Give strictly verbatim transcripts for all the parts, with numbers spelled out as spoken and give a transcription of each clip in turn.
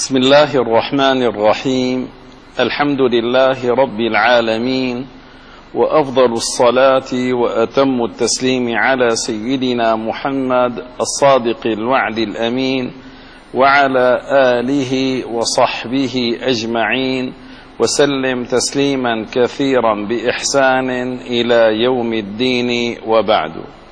بسم الله الرحمن الرحيم. الحمد لله رب العالمين، وأفضل الصلاة وأتم التسليم على سيدنا محمد الصادق الوعد الأمين، وعلى آله وصحبه أجمعين، وسلم تسليما كثيرا بإحسان إلى يوم الدين، وبعد.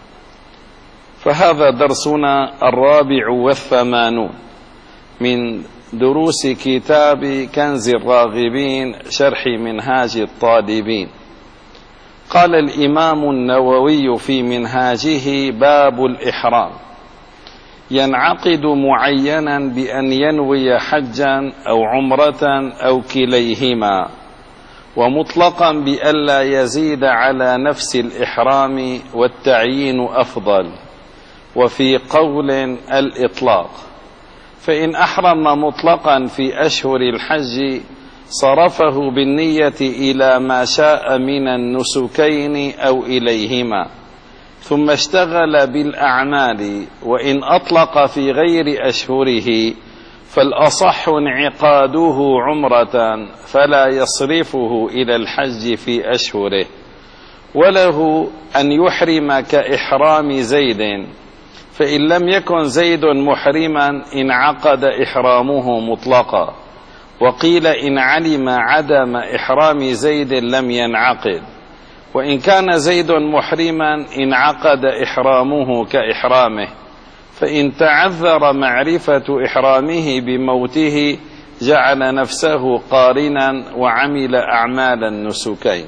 فهذا درسنا الرابع والثمانون من دروس كتاب كنز الراغبين شرح منهاج الطالبين. قال الإمام النووي في منهاجه: باب الإحرام ينعقد معينا بأن ينوي حجا أو عمرة أو كليهما، ومطلقا بألا يزيد على نفس الإحرام، والتعيين أفضل، وفي قول الإطلاق. فإن أحرم مطلقا في أشهر الحج صرفه بالنية إلى ما شاء من النسكين أو إليهما، ثم اشتغل بالأعمال. وإن أطلق في غير أشهره فالأصح انعقاده عمرة، فلا يصرفه إلى الحج في أشهره. وله أن يحرم كإحرام زيد، فإن لم يكن زيد محرما انعقد إحرامه مطلقا. وقيل إن علم عدم إحرام زيد لم ينعقد، وإن كان زيد محرما انعقد إحرامه كإحرامه، فإن تعذر معرفة إحرامه بموته جعل نفسه قارنا وعمل أعمال النسكين.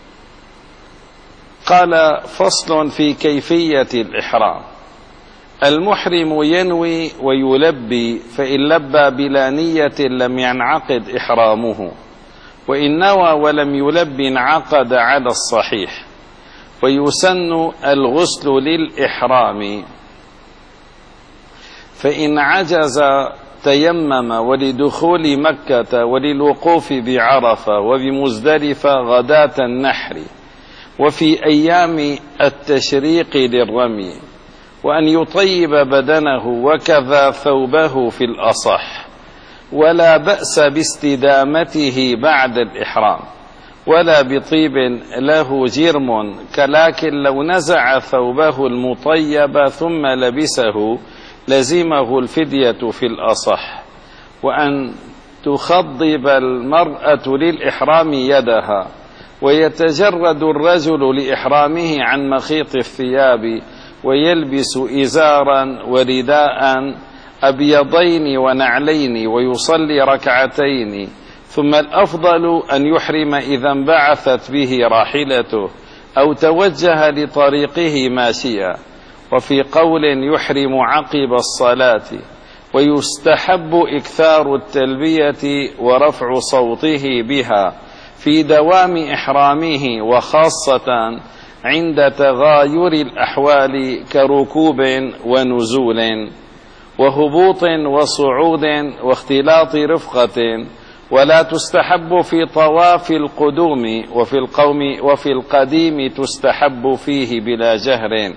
قال: فصل في كيفية الإحرام. المحرم ينوي ويلبي، فإن لبى بلا نية لم ينعقد إحرامه، وإن نوى ولم يلب انعقد على الصحيح. ويسن الغسل للإحرام، فإن عجز تيمم، ولدخول مكة وللوقوف بعرفة وبمزدلفة غداة النحر، وفي أيام التشريق للرمي، وأن يطيب بدنه وكذا ثوبه في الأصح. ولا بأس باستدامته بعد الإحرام، ولا بطيب له جرم، كلاكن لو نزع ثوبه المطيب ثم لبسه لزمه الفدية في الأصح. وأن تخضب المرأة للإحرام يدها، ويتجرد الرجل لإحرامه عن مخيط الثياب، ويلبس إزارا ورداء أبيضين ونعلين، ويصلي ركعتين. ثم الأفضل أن يحرم إذا انبعثت به راحلته أو توجه لطريقه ماشيا، وفي قول يحرم عقب الصلاة. ويستحب إكثار التلبية ورفع صوته بها في دوام إحرامه، وخاصة عند تغاير الأحوال كركوب ونزول وهبوط وصعود واختلاط رفقة. ولا تستحب في طواف القدوم، وفي القوم وفي القديم تستحب فيه بلا جهر.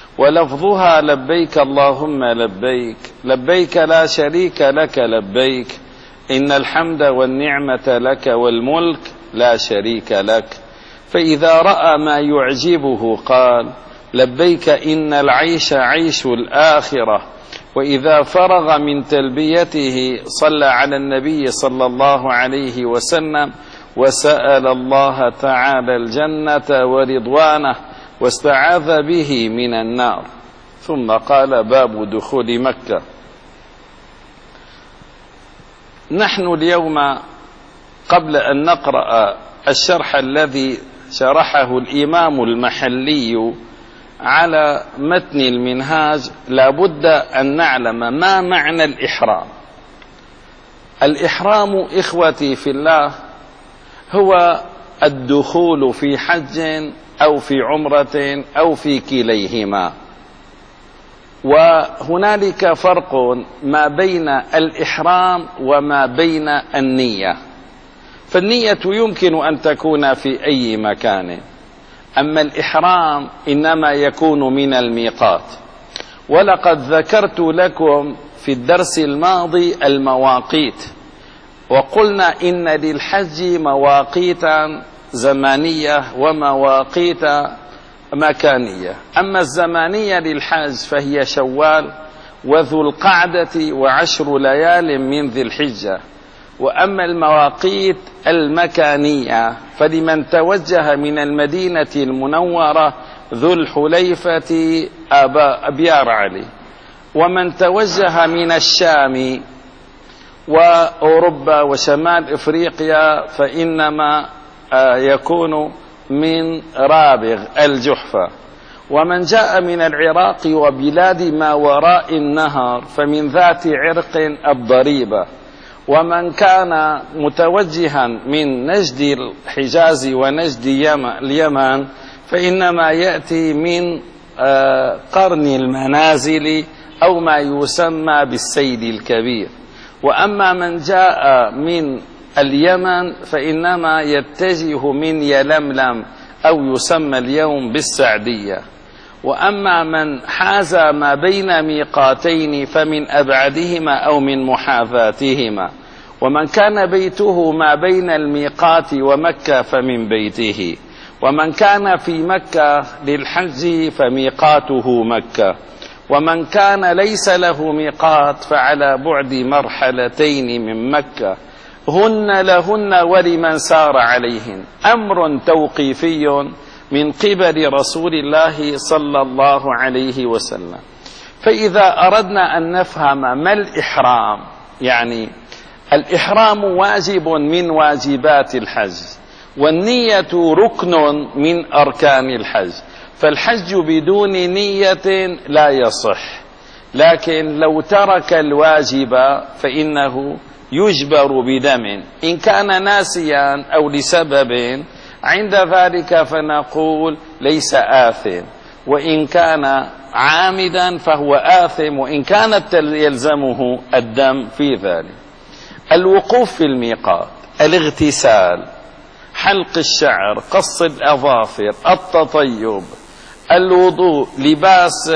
ولفظها لبيك اللهم لبيك، لبيك لا شريك لك لبيك، إن الحمد والنعمة لك والملك لا شريك لك. فإذا رأى ما يعجبه قال: لبيك إن العيش عيش الآخرة. وإذا فرغ من تلبيته صلى على النبي صلى الله عليه وسلم، وسأل الله تعالى الجنة ورضوانه، واستعاذ به من النار. ثم قال: باب دخول مكة. نحن اليوم قبل أن نقرأ الشرح الذي شرحه الإمام المحلي على متن المنهاج لابد أن نعلم ما معنى الإحرام. الإحرام إخوتي في الله هو الدخول في حج أو في عمرة أو في كليهما. وهنالك فرق ما بين الإحرام وما بين النية. فالنية يمكن أن تكون في أي مكان، أما الإحرام إنما يكون من الميقات. ولقد ذكرت لكم في الدرس الماضي المواقيت، وقلنا إن للحج مواقيتا زمانية ومواقيت مكانية. أما الزمانية للحج فهي شوال وذو القعدة وعشر ليال من ذي الحجة. وأما المواقيت المكانية فلمن توجه من المدينة المنورة ذو الحليفة أبيار علي، ومن توجه من الشام وأوروبا وشمال إفريقيا فإنما يكون من رابغ الجحفة، ومن جاء من العراق وبلاد ما وراء النهر فمن ذات عرق الضريبة، ومن كان متوجها من نجد الحجاز ونجد اليمن فإنما يأتي من قرن المنازل أو ما يسمى بالسيد الكبير. وأما من جاء من اليمن فإنما يتجه من يلملم أو يسمى اليوم بالسعدية. وأما من حاز ما بين ميقاتين فمن أبعدهما أو من محاذاتهما. ومن كان بيته ما بين الميقات ومكة فمن بيته. ومن كان في مكة للحج فميقاته مكة. ومن كان ليس له ميقات فعلى بعد مرحلتين من مكة. هن لهن ولمن سار عليهن. أمر توقيفي من قبل رسول الله صلى الله عليه وسلم. فإذا أردنا أن نفهم ما الإحرام، يعني الإحرام واجب من واجبات الحج، والنية ركن من أركان الحج، فالحج بدون نية لا يصح. لكن لو ترك الواجب فإنه يجبر بدم إن كان ناسيا أو لسبب، عند ذلك فنقول ليس آثم، وإن كان عامدا فهو آثم وإن كانت يلزمه الدم في ذلك. الوقوف في الميقات، الاغتسال، حلق الشعر، قص الأظافر، التطيب، الوضوء، لباس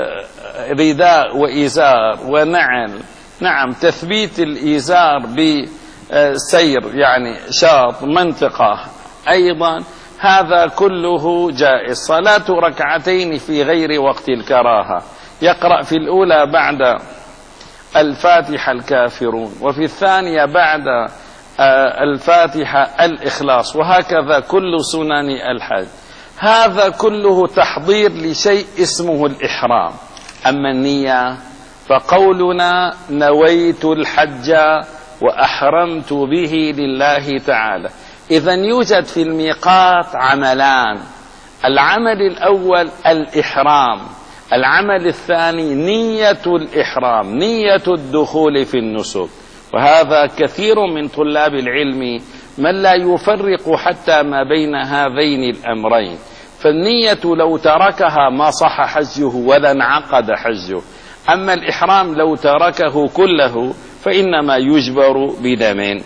رداء وإزار ونعل، نعم تثبيت الإزار بسير يعني شاط منطقة أيضا، هذا كله جائز. صلاة ركعتين في غير وقت الكراهة، يقرأ في الأولى بعد الفاتحة الكافرون، وفي الثانية بعد الفاتحة الإخلاص، وهكذا كل سنن الحج. هذا كله تحضير لشيء اسمه الإحرام. أما النية فقولنا نويت الحج وأحرمت به لله تعالى. إذن يوجد في الميقات عملان، العمل الأول الإحرام، العمل الثاني نية الإحرام، نية الدخول في النسك. وهذا كثير من طلاب العلم من لا يفرق حتى ما بين هذين الأمرين، فالنية لو تركها ما صح حجه ولا انعقد حجه. أما الإحرام لو تركه كله فإنما يجبر بدم.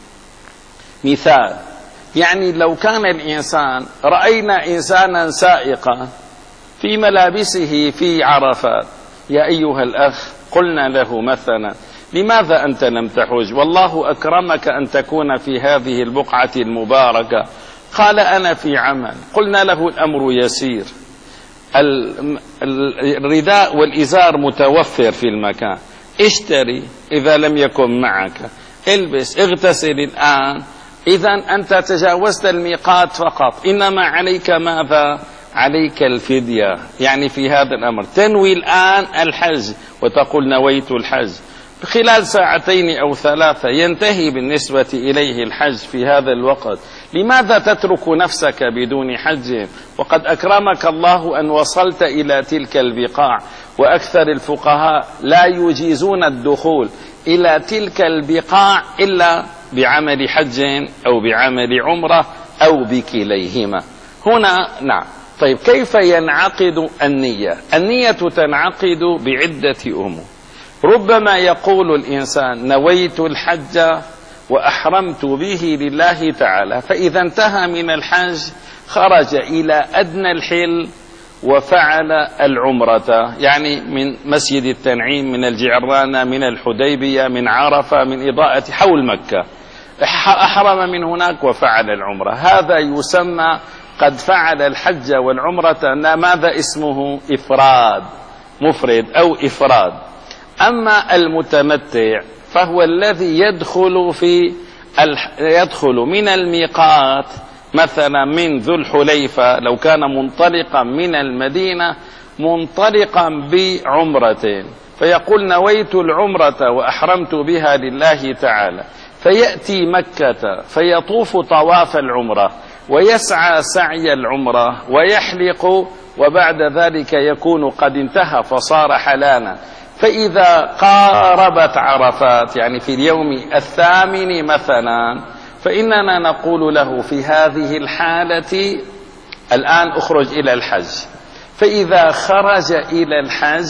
مثال، يعني لو كان الإنسان، رأينا إنسانا سائقا في ملابسه في عرفات، يا أيها الأخ قلنا له مثلا لماذا أنت لم تحج والله أكرمك أن تكون في هذه البقعة المباركة؟ قال أنا في عمل. قلنا له الأمر يسير، الرداء والإزار متوفر في المكان، اشتري إذا لم يكن معك، البس، اغتسل الآن. إذن أنت تجاوزت الميقات فقط، إنما عليك ماذا؟ عليك الفدية. يعني في هذا الأمر تنوي الآن الحج وتقول نويت الحج، خلال ساعتين أو ثلاثة ينتهي بالنسبة إليه الحج في هذا الوقت. لماذا تترك نفسك بدون حج وقد أكرمك الله أن وصلت إلى تلك البقاع؟ وأكثر الفقهاء لا يجيزون الدخول إلى تلك البقاع إلا بعمل حج أو بعمل عمرة أو بكليهما. هنا نعم. طيب كيف ينعقد النية؟ النية تنعقد بعدة أمور. ربما يقول الإنسان نويت الحج وأحرمت به لله تعالى، فإذا انتهى من الحج خرج إلى أدنى الحل وفعل العمرة، يعني من مسجد التنعيم، من الجعرانة، من الحديبية، من عرفة، من إضاءة حول مكة، أحرم من هناك وفعل العمرة، هذا يسمى قد فعل الحج والعمرة. ماذا اسمه؟ إفراد، مفرد أو إفراد. أما المتمتع فهو الذي يدخل في يدخل من الميقات، مثلا من ذو الحليفة لو كان منطلقا من المدينة منطلقا بعمرة، فيقول نويت العمرة وأحرمت بها لله تعالى، فيأتي مكة فيطوف طواف العمرة ويسعى سعي العمرة ويحلق، وبعد ذلك يكون قد انتهى فصار حلالا. فإذا قاربت عرفات، يعني في اليوم الثامن مثلا، فإننا نقول له في هذه الحالة الآن أخرج إلى الحج. فإذا خرج إلى الحج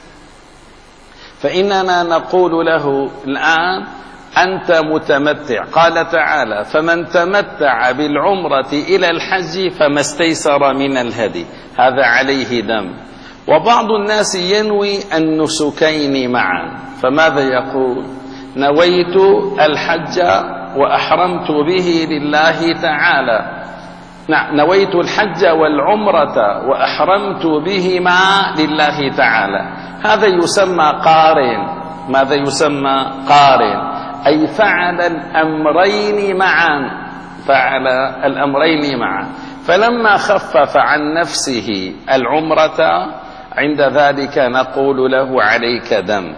فإننا نقول له الآن أنت متمتع. قال تعالى فمن تمتع بالعمرة إلى الحج فما استيسر من الهدي، هذا عليه دم. وبعض الناس ينوي النسكين معا، فماذا يقول؟ نويت الحج وأحرمت به لله تعالى، نعم نويت الحج والعمرة وأحرمت بهما لله تعالى، هذا يسمى قارن. ماذا يسمى؟ قارن، أي فعل الأمرين معا، فعل الأمرين معا. فلما خفف عن نفسه العمرة عند ذلك نقول له عليك دم.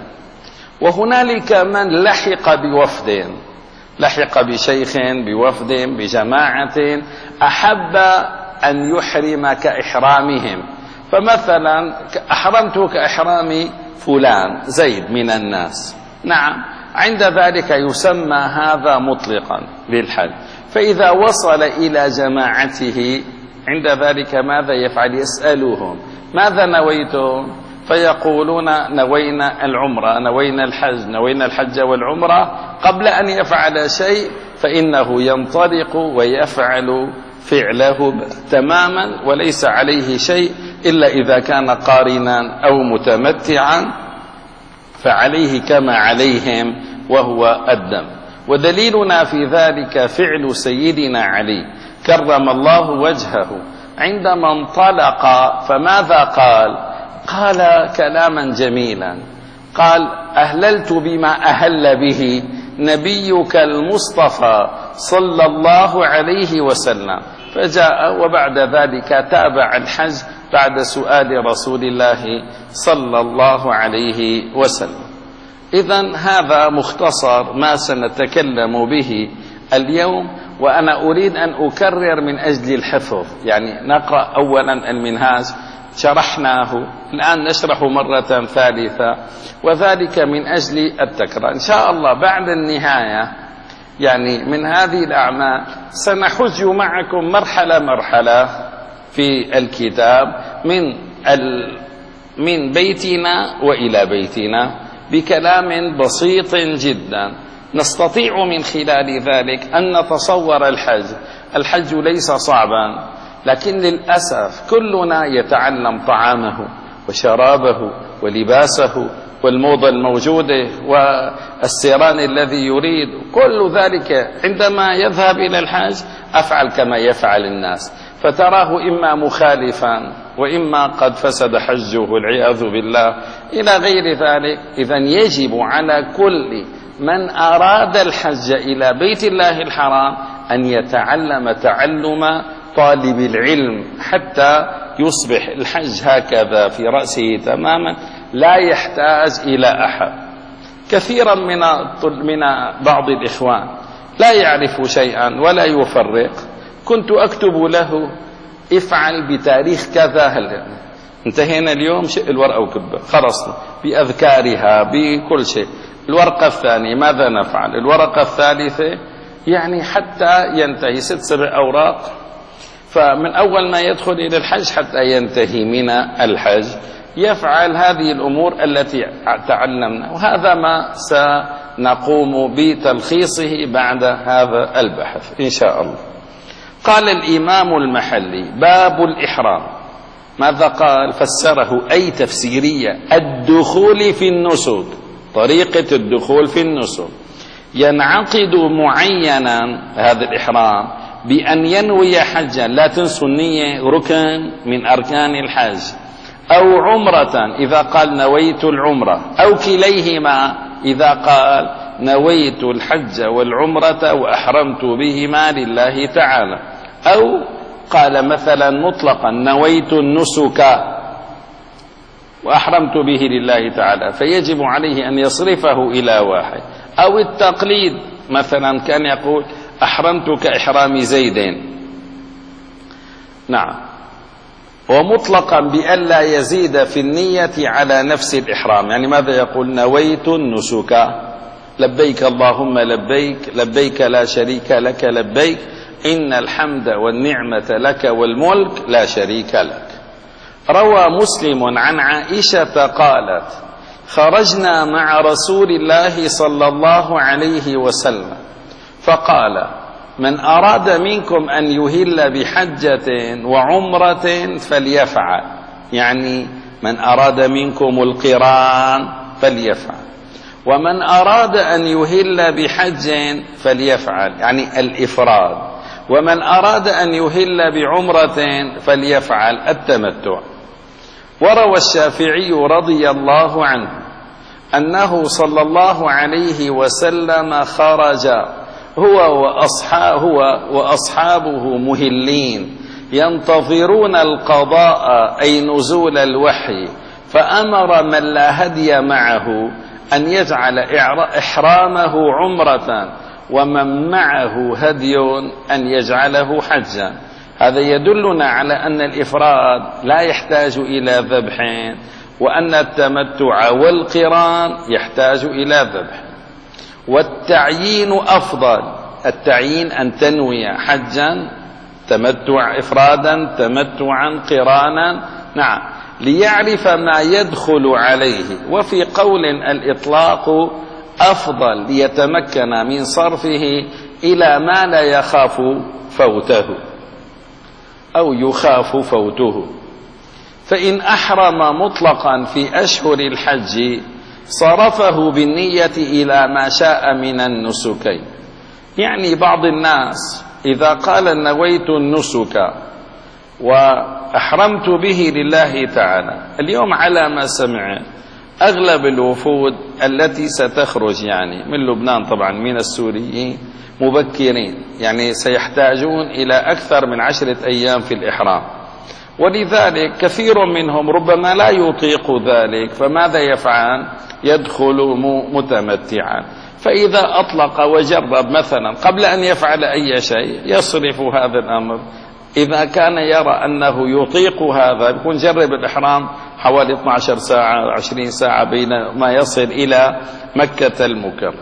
وهنالك من لحق بوفد، لحق بشيخ بوفد بجماعة، أحب أن يحرم كإحرامهم، فمثلا أحرمت كإحرام فلان زيد من الناس، نعم، عند ذلك يسمى هذا مطلقا للحج. فإذا وصل إلى جماعته عند ذلك ماذا يفعل؟ يسألهم ماذا نويتم؟ فيقولون نوينا العمرة، نوينا الحج، نوينا الحج والعمرة. قبل أن يفعل شيء فإنه ينطلق ويفعل فعله تماما وليس عليه شيء، إلا إذا كان قارنا أو متمتعا فعليه كما عليهم وهو الدم. ودليلنا في ذلك فعل سيدنا علي كرم الله وجهه عندما انطلق، فماذا قال؟ قال كلاما جميلا، قال أهللت بما أهل به نبيك المصطفى صلى الله عليه وسلم، فجاء وبعد ذلك تابع الحج بعد سؤال رسول الله صلى الله عليه وسلم. إذن هذا مختصر ما سنتكلم به اليوم، وأنا أريد أن أكرر من أجل الحفظ، يعني نقرأ أولا المنهاج شرحناه، الآن نشرح مرة ثالثة، وذلك من أجل التكرار. إن شاء الله بعد النهاية يعني من هذه الأعمال سنحج معكم مرحلة مرحلة في الكتاب من ال من بيتنا وإلى بيتنا بكلام بسيط جدا، نستطيع من خلال ذلك أن نتصور الحج. الحج ليس صعبا، لكن للأسف كلنا يتعلم طعامه وشرابه ولباسه والموضة الموجودة والسيران الذي يريد، كل ذلك عندما يذهب إلى الحج أفعل كما يفعل الناس، فتراه إما مخالفا وإما قد فسد حجه والعياذ بالله إلى غير ذلك. إذن يجب على كل من أراد الحج إلى بيت الله الحرام أن يتعلم تعلم طالب العلم حتى يصبح الحج هكذا في رأسه تماما، لا يحتاج إلى أحد. كثيرا من من بعض الإخوان لا يعرف شيئا ولا يفرق، كنت أكتب له افعل بتاريخ كذا، هل انتهينا اليوم شيء الورقة وكبه خلصنا بأذكارها بكل شيء. الورقة الثانية ماذا نفعل؟ الورقة الثالثة، يعني حتى ينتهي ست سبع أوراق، فمن أول ما يدخل إلى الحج حتى ينتهي من الحج يفعل هذه الأمور التي تعلمنا، وهذا ما سنقوم بتلخيصه بعد هذا البحث إن شاء الله. قال الإمام المحلي: باب الإحرام. ماذا قال؟ فسره أي تفسيرية الدخول في النسك، طريقة الدخول في النسك ينعقد معينا هذا الإحرام بأن ينوي حجا، لا تنسوا النية ركن من أركان الحج، أو عمرة إذا قال نويت العمرة، أو كليهما إذا قال نويت الحج والعمرة وأحرمت بهما لله تعالى، أو قال مثلا مطلقا نويت النسك وأحرمت به لله تعالى، فيجب عليه أن يصرفه إلى واحد. أو التقليد، مثلا كان يقول أحرمت كإحرام زيدين، نعم، ومطلقا بأن لا يزيد في النية على نفس الإحرام. يعني ماذا يقول؟ نويت النسك، لبيك اللهم لبيك، لبيك لا شريك لك لبيك، إن الحمد والنعمة لك والملك لا شريك لك. روى مسلم عن عائشة قالت خرجنا مع رسول الله صلى الله عليه وسلم فقال من أراد منكم أن يهل بحجة وعمرة فليفعل، يعني من أراد منكم القران فليفعل، ومن أراد أن يهل بحج فليفعل يعني الإفراد، ومن أراد أن يهل بعمرة فليفعل التمتع. وروى الشافعي رضي الله عنه أنه صلى الله عليه وسلم خرج هو وأصحابه, هو وأصحابه مهلين ينتظرون القضاء أي نزول الوحي، فأمر من لا هدي معه أن يجعل إحرامه عمرة، ومن معه هدي أن يجعله حجا. هذا يدلنا على أن الإفراد لا يحتاج إلى ذبح، وأن التمتع والقران يحتاج إلى ذبح. والتعيين أفضل، التعيين أن تنوي حجا، تمتع إفرادا، تمتعا، قرانا، نعم، ليعرف ما يدخل عليه. وفي قول الإطلاق أفضل ليتمكن من صرفه إلى ما لا يخاف فوته أو يخاف فوته. فإن أحرم مطلقا في أشهر الحج صرفه بالنية إلى ما شاء من النسكين. يعني بعض الناس إذا قال نويت النسك وأحرمت به لله تعالى، اليوم على ما سمع أغلب الوفود التي ستخرج يعني من لبنان طبعا من السوريين مبكرين، يعني سيحتاجون إلى أكثر من عشرة أيام في الإحرام، ولذلك كثير منهم ربما لا يطيق ذلك، فماذا يفعل؟ يدخل متمتعا. فإذا أطلق وجرب مثلا قبل أن يفعل أي شيء يصرف هذا الأمر. إذا كان يرى أنه يطيق هذا يكون جرب الإحرام حوالي اثنتي عشرة ساعة عشرين ساعة بين ما يصل إلى مكة المكرمة،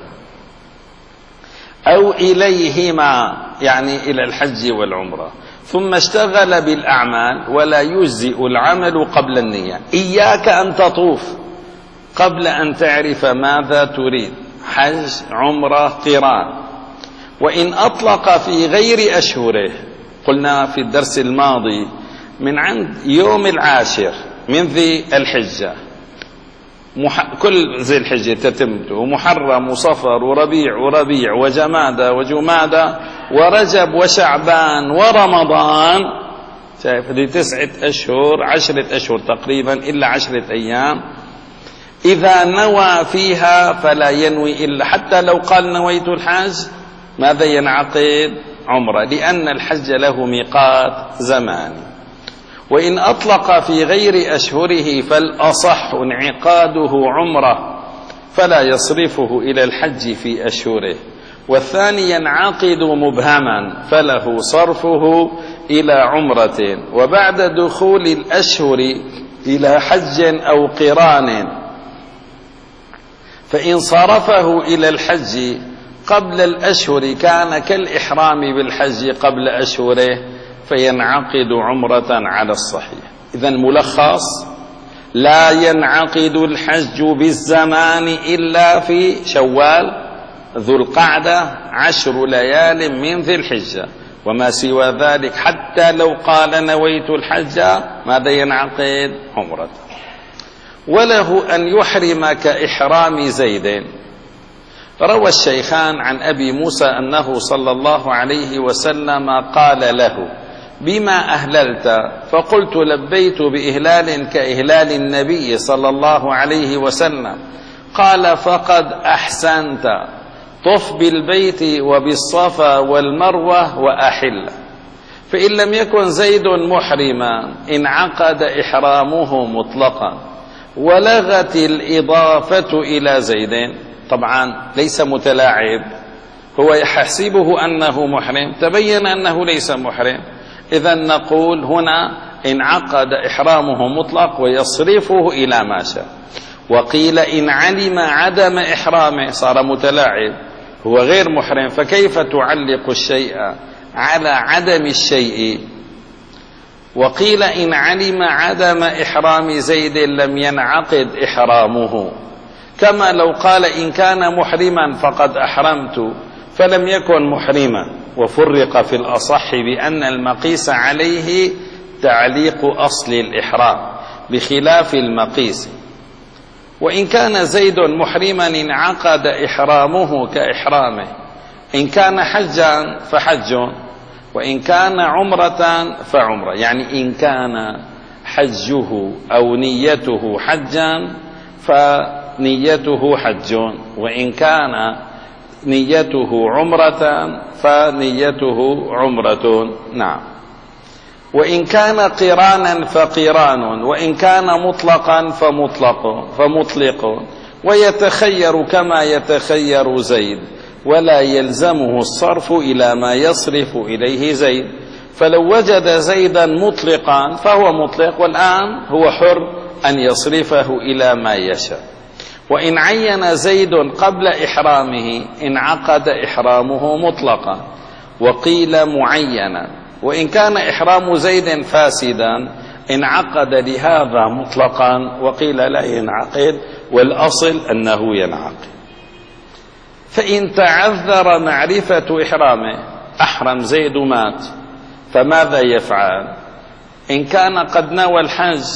أو إليهما يعني إلى الحج والعمرة، ثم اشتغل بالأعمال ولا يجزئ العمل قبل النية. إياك أن تطوف قبل أن تعرف ماذا تريد، حج، عمرة، قران. وإن أطلق في غير أشهره، قلنا في الدرس الماضي من عند يوم العاشر من ذي الحجة، مح... كل ذي الحجة تتم، ومحرم وصفر وربيع وربيع وجمادى وجمادى ورجب وشعبان ورمضان، شايف هذه تسعة أشهر، عشرة أشهر تقريبا إلا عشرة أيام. إذا نوى فيها فلا ينوي إلا، حتى لو قال نويت الحج ماذا ينعقد؟ عمرة، لأن الحج له ميقات زماني. وإن أطلق في غير أشهره فالأصح انعقاده عمرة، فلا يصرفه إلى الحج في أشهره. والثاني ينعقد مبهما فله صرفه إلى عمرة، وبعد دخول الأشهر إلى حج أو قران. فإن صرفه إلى الحج قبل الأشهر كان كالإحرام بالحج قبل أشهره، فينعقد عمرة على الصحيح. إذن ملخص: لا ينعقد الحج بالزمان إلا في شوال، ذو القعدة، عشر ليال من ذي الحجة، وما سوى ذلك حتى لو قال نويت الحج ماذا ينعقد؟ عمرة. وله أن يحرم كإحرام زيد. روى الشيخان عن أبي موسى أنه صلى الله عليه وسلم قال له: بما أهللت؟ فقلت: لبيت بإهلال كإهلال النبي صلى الله عليه وسلم. قال: فقد أحسنت، طف بالبيت وبالصفا والمروة وأحل. فإن لم يكن زيد محرما انعقد إحرامه مطلقا، ولغت الإضافة إلى زيد. طبعا ليس متلاعب، هو يحسبه أنه محرم، تبين أنه ليس محرم، إذا نقول هنا انعقد إحرامه مطلق ويصرفه إلى ما شاء. وقيل إن علم عدم إحرامه صار متلاعب، هو غير محرم، فكيف تعلق الشيء على عدم الشيء؟ وقيل إن علم عدم إحرام زيد لم ينعقد إحرامه، كما لو قال إن كان محرما فقد أحرمت فلم يكن محرما. وفرق في الأصح بأن المقيس عليه تعليق أصل الإحرام بخلاف المقيس. وإن كان زيد محرما انعقد إحرامه كإحرامه، إن كان حجا فحج، وإن كان عمرة فعمرة. يعني إن كان حجه أو نيته حجا فنيته حج، وإن كان نيته عمرة فنيته عمرة. نعم. وإن كان قرانا فقران، وإن كان مطلقا فمطلق فمطلق، ويتخير كما يتخير زيد، ولا يلزمه الصرف إلى ما يصرف إليه زيد. فلو وجد زيدا مطلقا فهو مطلق، والآن هو حر أن يصرفه إلى ما يشاء. وإن عين زيد قبل إحرامه انعقد إحرامه مطلقا، وقيل معينا. وإن كان إحرام زيد فاسدا انعقد لهذا مطلقا، وقيل لا ينعقد، والأصل أنه ينعقد. فإن تعذر معرفة إحرامه، أحرم زيد مات، فماذا يفعل؟ إن كان قد نوى الحج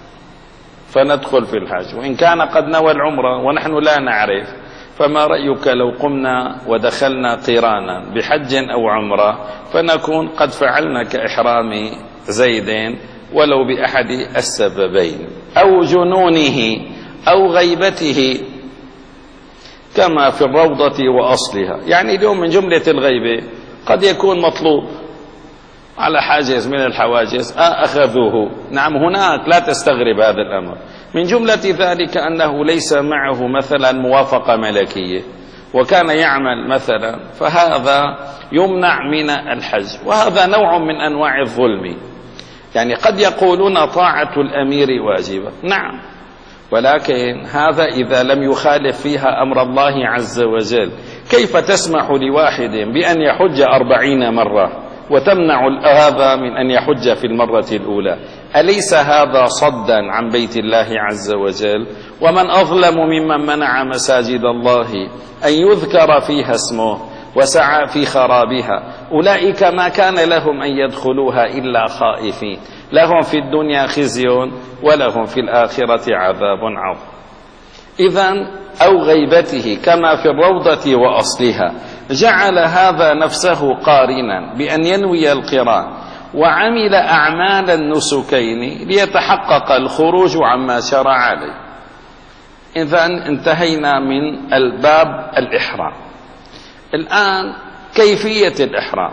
فندخل في الحج، وإن كان قد نوى العمرة ونحن لا نعرف، فما رأيك لو قمنا ودخلنا قرانا بحج أو عمرة، فنكون قد فعلنا كإحرام زيد ولو بأحد السببين، أو جنونه أو غيبته كما في الروضة وأصلها. يعني اليوم من جملة الغيبة قد يكون مطلوب على حاجز من الحواجز أخذوه، نعم هناك، لا تستغرب هذا الأمر. من جملة ذلك أنه ليس معه مثلا موافقة ملكية وكان يعمل مثلا، فهذا يمنع من الحج، وهذا نوع من أنواع الظلم. يعني قد يقولون طاعة الأمير واجبة، نعم، ولكن هذا إذا لم يخالف فيها أمر الله عز وجل. كيف تسمح لواحد بأن يحج أربعين مرة وتمنع هذا من أن يحج في المرة الأولى؟ أليس هذا صدا عن بيت الله عز وجل؟ ومن أظلم ممن منع مساجد الله أن يذكر فيها اسمه وسعى في خرابها. أولئك ما كان لهم أن يدخلوها إلا خائفين، لهم في الدنيا خزي ولهم في الآخرة عذاب عظيم. إذن أو غيبته كما في الروضة وأصلها. جعل هذا نفسه قارنا بأن ينوي القران وعمل أعمال النسكين ليتحقق الخروج عما شرع عليه. إذن انتهينا من الباب الإحرام. الآن كيفية الإحرام.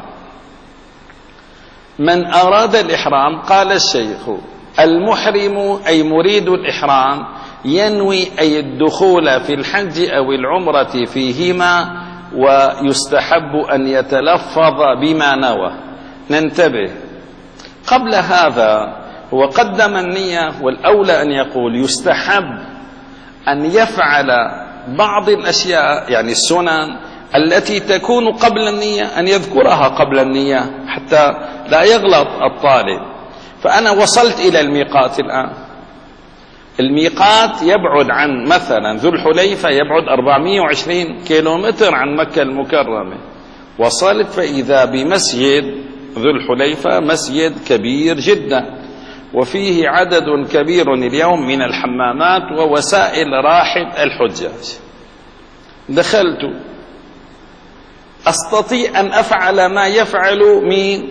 من أراد الإحرام قال الشيخ: المحرم أي مريد الإحرام ينوي أي الدخول في الحج أو العمرة فيهما، ويستحب أن يتلفظ بما نوى. ننتبه، قبل هذا هو قدم النية، والأولى أن يقول يستحب أن يفعل بعض الأشياء، يعني السنن التي تكون قبل النية أن يذكرها قبل النية حتى لا يغلط الطالب. فأنا وصلت إلى الميقات الآن، الميقات يبعد عن مثلا ذو الحليفة يبعد أربعمائة وعشرين كيلومتر عن مكة المكرمة. وصلت فإذا بمسجد ذو الحليفة مسجد كبير جدا، وفيه عدد كبير اليوم من الحمامات ووسائل راحة الحجاج. دخلت أستطيع أن أفعل ما يفعل من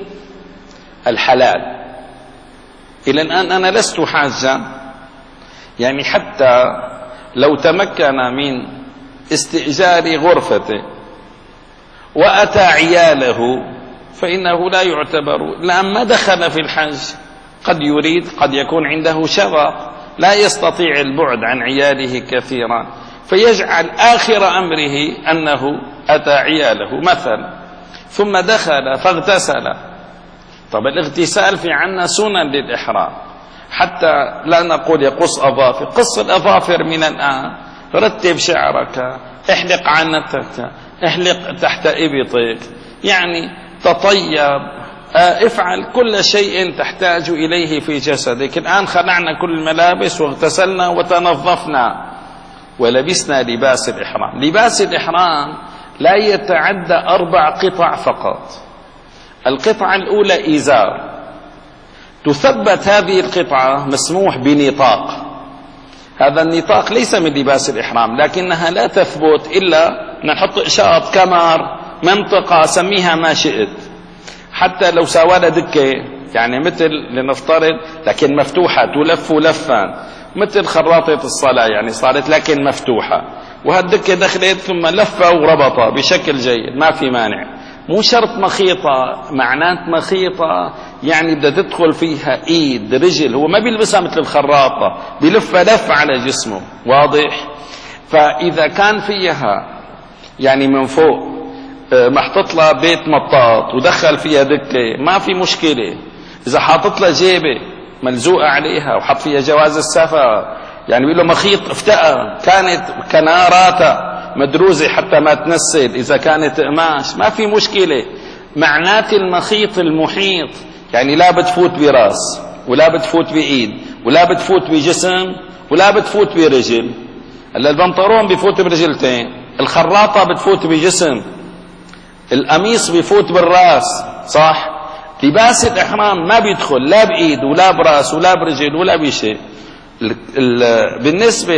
الحلال. إلى الآن أنا لست حاجا، يعني حتى لو تمكن من استئجار غرفته وأتى عياله فإنه لا يعتبر، لأن ما دخل في الحج. قد يريد، قد يكون عنده شرق لا يستطيع البعد عن عياله كثيرا، فيجعل آخر أمره أنه أتى عياله مثلا، ثم دخل فاغتسل. طب الاغتسال في عنا سنن للإحرام، حتى لا نقول يقص أظافر، قص الأظافر من الآن، رتب شعرك، احلق عنتك، احلق تحت إبطك، يعني تطيب، افعل كل شيء تحتاج إليه في جسدك. الآن خلعنا كل الملابس واغتسلنا وتنظفنا ولبسنا لباس الإحرام. لباس الإحرام لا يتعدى أربع قطع فقط. القطعة الأولى إزار، تثبت هذه القطعة مسموح بنطاق، هذا النطاق ليس من لباس الإحرام، لكنها لا تثبت إلا نحط شاط، كمر، منطقة، سميها ما شئت، حتى لو ساوانا دكة، يعني مثل لنفترض لكن مفتوحة تلف لفا، مثل خراطة الصلاة يعني صارت لكن مفتوحة، وهالدكة دخلت ثم لفة وربطة بشكل جيد، ما في مانع. مو شرط مخيطة، معنات مخيطة يعني بدها تدخل فيها ايد رجل، هو ما بيلبسها مثل الخراطة، بيلفها لف على جسمه، واضح؟ فإذا كان فيها يعني من فوق محطط لها بيت مطاط ودخل فيها دكة ما في مشكلة. إذا حاطط لها جيبة ملزوقة عليها وحط فيها جواز السفر، يعني بيقول له مخيط افتقى، كانت كناراتها مدروزة حتى ما تنسل، إذا كانت قماش ما في مشكلة. معنات المخيط المحيط يعني لا بتفوت براس ولا بتفوت بإيد ولا بتفوت بجسم ولا بتفوت برجل. هلا البنطلون بفوت برجلتين، الخراطة بتفوت بجسم، القميص بفوت بالراس، صح؟ لباس الإحرام ما بيدخل لا بإيد ولا براس ولا برجل ولا بشيء. بالنسبة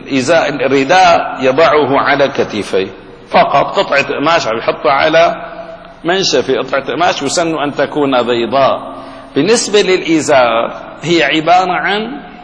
للرداء يضعه على كتفيه فقط، قطعة قماش عم يحطها على منشفة، قطعة قماش وسن أن تكون بيضاء. بالنسبة للإزار هي عبارة عن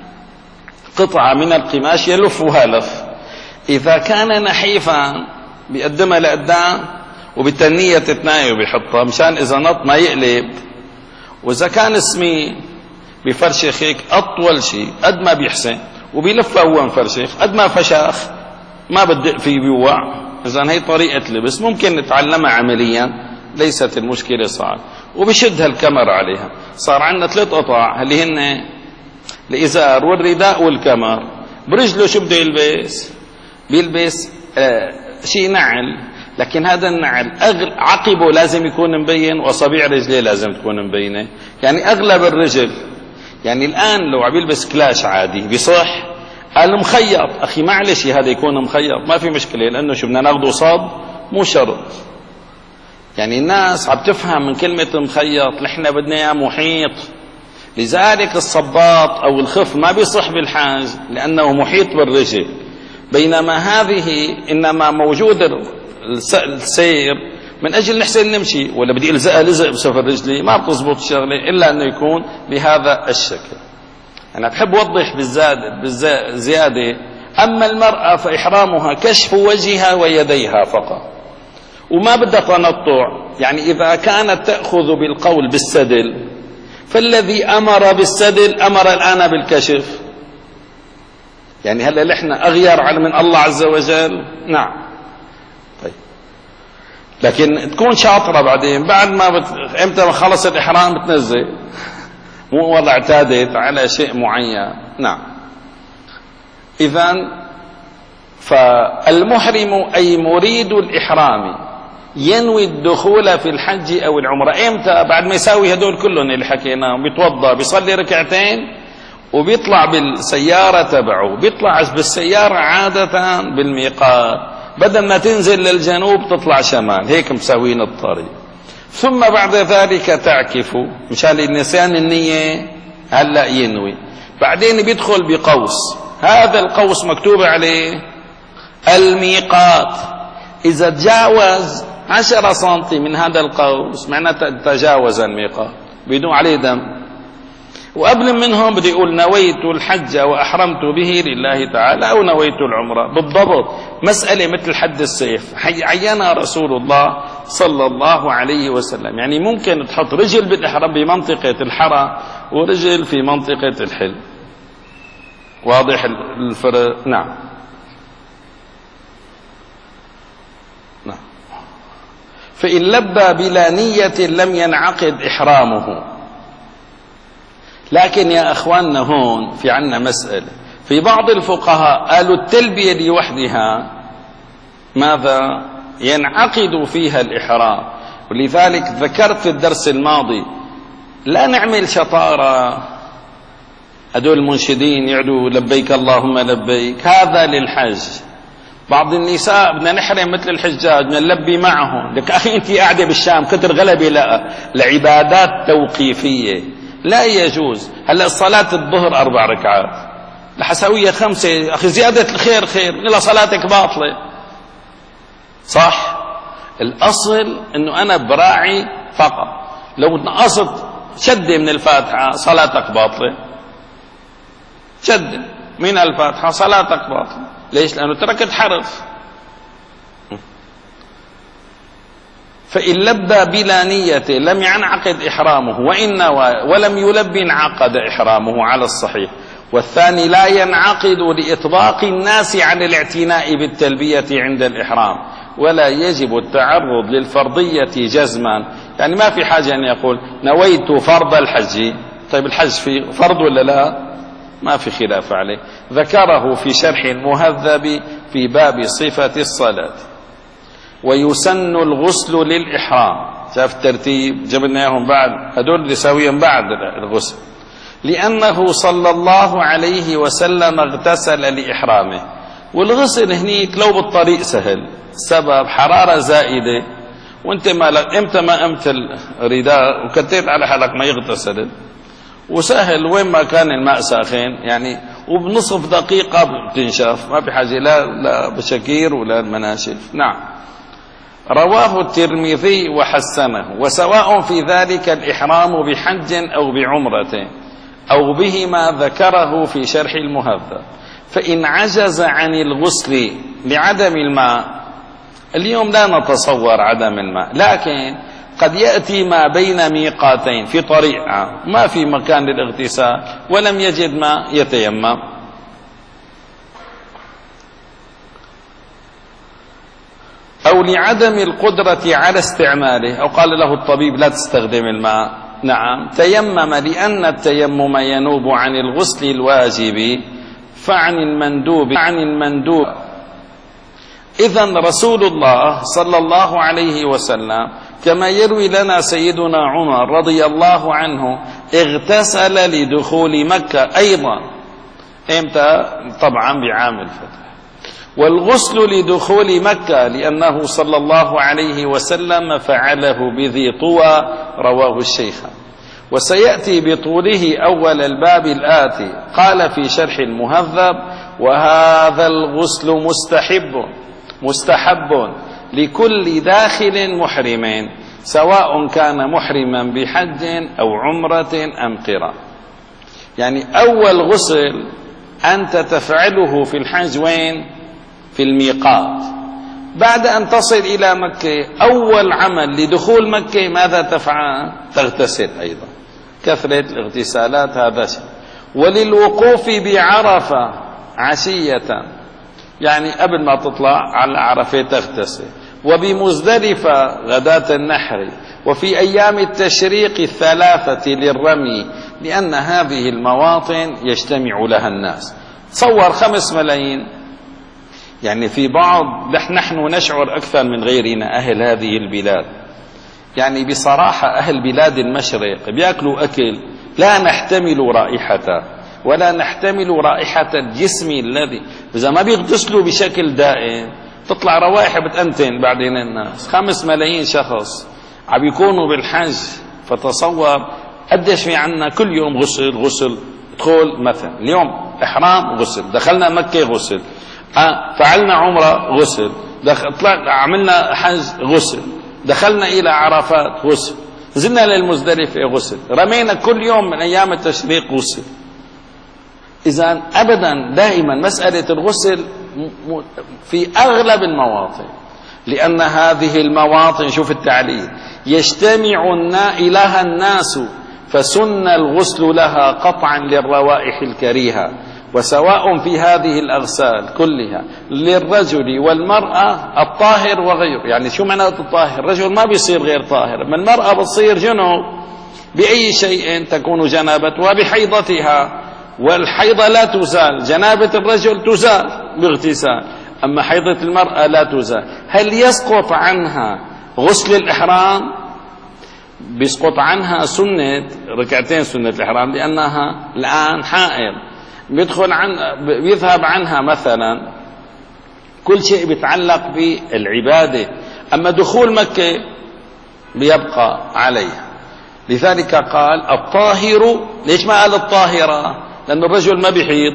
قطعة من القماش يلفها لف، إذا كان نحيفا بيقدمها لقدام وبالتنية تتناي وبيحطها مشان إذا نط ما يقلب، وإذا كان سمين بفرشخ هيك أطول شيء قد ما بيحسن وبيلفها هو مفرشخ، قد ما فشاخ ما بدق فيه بيوع. إذن هي طريقة لبس ممكن نتعلمها عمليا، ليست المشكلة صعب، وبشد هالكمر عليها. صار عندنا ثلاث قطع اللي هن الإزار والرداء والكمر. برجله شو بده يلبس؟ بيلبس آه شيء نعل، لكن هذا النعل أغل... عقبه لازم يكون مبين وأصابع رجليه لازم تكون مبينة، يعني أغلب الرجل. يعني الآن لو عم يلبس كلاش عادي بصح، قال مخيط، أخي معلش هذا يكون مخيط ما في مشكلة، لأنه شو بدنا ناخده صاب مو شرط. يعني الناس عم تفهم من كلمة مخيط نحن بدنا اياه محيط. لذلك الصباط أو الخف ما بيصح بالحاج لأنه محيط بالرجل، بينما هذه إنما موجود السير من أجل نحسن نمشي، ولا بدي ألزقها لزق بسفر رجلي ما بتزبط الشغلة إلا أنه يكون بهذا الشكل. أنا بحب أوضح بالزيادة. أما المرأة فإحرامها كشف وجهها ويديها فقط، وما بدها تنطع. يعني إذا كانت تأخذ بالقول بالسدل، فالذي أمر بالسدل أمر الآن بالكشف. يعني هل نحن أغير على من الله عز وجل؟ نعم. طيب، لكن تكون شاطرة بعدين بعد ما بت... امتى ما خلص الإحرام بتنزل، مو والله اعتادت على شيء معين. نعم. إذن فالمحرم أي مريد الإحرام ينوي الدخول في الحج أو العمرة امتى؟ بعد ما يساوي هدول كلهم اللي حكيناهم، بيتوضأ بيصلي ركعتين وبيطلع بالسيارة تبعه. بيطلع بالسيارة عادة بالميقات، بدل ما تنزل للجنوب تطلع شمال، هيك مساوين الطريق. ثم بعد ذلك تعكف مشان النسيان النية هلأ ينوي. بعدين بيدخل بقوس، هذا القوس مكتوب عليه الميقات. إذا تجاوز عشرة سنتي من هذا القوس معناته تجاوز الميقات بدون عليه دم. وقبل منهم بدي يقول نويت الحج وأحرمت به لله تعالى أو نويت العمرة، بالضبط مسألة مثل حد السيف عينها رسول الله صلى الله عليه وسلم. يعني ممكن تحط رجل بالإحرام بمنطقة الحرم ورجل في منطقة الحل. واضح الفرق؟ نعم نعم. فإن لبى بلا نية لم ينعقد إحرامه. لكن يا أخواننا هون في عنا مسألة، في بعض الفقهاء قالوا التلبية لوحدها ماذا ينعقد فيها الإحرام. ولذلك ذكرت في الدرس الماضي لا نعمل شطارة هدول المنشدين يعدوا لبيك اللهم لبيك، هذا للحج. بعض النساء بدنا نحرم مثل الحجاج بدنا نلبي معهم، لك أخي أنت قاعدة بالشام كتر غلبة لا لعبادات توقيفية لا يجوز. هلا صلاة الظهر أربع ركعات الحسوية خمسة، أخي زيادة الخير خير، إلا صلاتك باطلة. صح؟ الأصل أنه أنا براعي فقط، لو نقصت شدة من الفاتحة صلاتك باطلة، شدة من الفاتحة صلاتك باطلة. ليش؟ لأنه تركت حرف. فإن لبى بلا نية لم ينعقد إحرامه، وإن نوى ولم يلبي انعقد إحرامه على الصحيح. والثاني لا ينعقد لإطلاق الناس عن الاعتناء بالتلبية عند الإحرام، ولا يجب التعرض للفرضية جزما. يعني ما في حاجة أن يقول نويت فرض الحج. طيب الحج في فرض ولا لا؟ ما في خلاف عليه. ذكره في شرح المهذب في باب صفة الصلاة. ويسن الغسل للإحرام. شاف الترتيب جبناهم بعد هدول اللي سويهم بعد الغسل، لأنه صلى الله عليه وسلم اغتسل لإحرامه. والغسل هنيك لو بالطريق سهل، سبب حرارة زائدة وانت ما امتى ما امت الرداء وكتيت على حالك ما يغتسل، وسهل وين ما كان الماء ساخن يعني، وبنصف دقيقة بتنشف، ما بحاجة لا لا بشكير ولا المناشف. نعم. رواه الترمذي وحسنه. وسواء في ذلك الإحرام بحج أو بعمرة أو بهما ذكره في شرح المهذب. فإن عجز عن الغسل لعدم الماء، اليوم لا نتصور عدم الماء، لكن قد يأتي ما بين ميقاتين في طريقة ما في مكان للاغتسال ولم يجد ماء يتيمم. أو لعدم القدرة على استعماله، أو قال له الطبيب لا تستخدم الماء، نعم تيمم، لأن التيمم ينوب عن الغسل الواجب فعن المندوب عن المندوب. إذن رسول الله صلى الله عليه وسلم كما يروي لنا سيدنا عمر رضي الله عنه اغتسل لدخول مكة أيضا. إمتى؟ طبعا بعام الفتح. والغسل لدخول مكة لأنه صلى الله عليه وسلم فعله بذي طوى، رواه الشيخان. وسيأتي بطوله أول الباب الآتي. قال في شرح المهذب: وهذا الغسل مستحب مستحب لكل داخل محرم، سواء كان محرما بحج أو عمرة أم قران. يعني أول غسل أنت تفعله في الحج وين؟ في الميقات. بعد أن تصل إلى مكة أول عمل لدخول مكة ماذا تفعل؟ تغتسل أيضا. كثرة الاغتسالات هذا شيء. وللوقوف بعرفة عشية، يعني قبل ما تطلع على عرفة تغتسل. وبمزدلفة غداة النحر. وفي أيام التشريق الثلاثة للرمي، لأن هذه المواطن يجتمع لها الناس. تصور خمس ملايين، يعني في بعض نحن نشعر أكثر من غيرنا أهل هذه البلاد. يعني بصراحة أهل بلاد المشرق بيأكلوا أكل لا نحتمل رائحته ولا نحتمل رائحة الجسم الذي إذا ما بيغتسلوا بشكل دائم تطلع روائح بتأنتن بعدين الناس. خمس ملايين شخص عم يكونوا بالحج، فتصور قديش في عنا كل يوم غسل غسل. دخول مثلا اليوم إحرام غسل، دخلنا مكة غسل، آه فعلنا عمرة غسل، دخل طلع عملنا حج غسل، دخلنا إلى عرفات غسل، نزلنا للمزدلفة غسل، رمينا كل يوم من أيام التشريق غسل. إذن أبدا دائما مسألة الغسل في أغلب المواطن، لأن هذه المواطن شوف التعليل يجتمع إليها الناس فسن الغسل لها قطعا للروائح الكريهة، وسواء في هذه الأغسال كلها للرجل والمرأة الطاهر وغيره. يعني شو معنى الطاهر؟ الرجل ما بيصير غير طاهر، من المرأة بتصير جنوب بأي شيء تكون جنابتها بحيضتها، والحيضة لا تزال، جنابة الرجل تزال باغتسال، أما حيضة المرأة لا تزال. هل يسقط عنها غسل الإحرام؟ بيسقط عنها سنة ركعتين سنة الإحرام، لأنها الآن حائض، بيدخل عن بيذهب عنها مثلا كل شيء بيتعلق بالعبادة، أما دخول مكة بيبقى عليها. لذلك قال الطاهر. ليش ما قال الطاهرة؟ لأن الرجل ما بيحيض،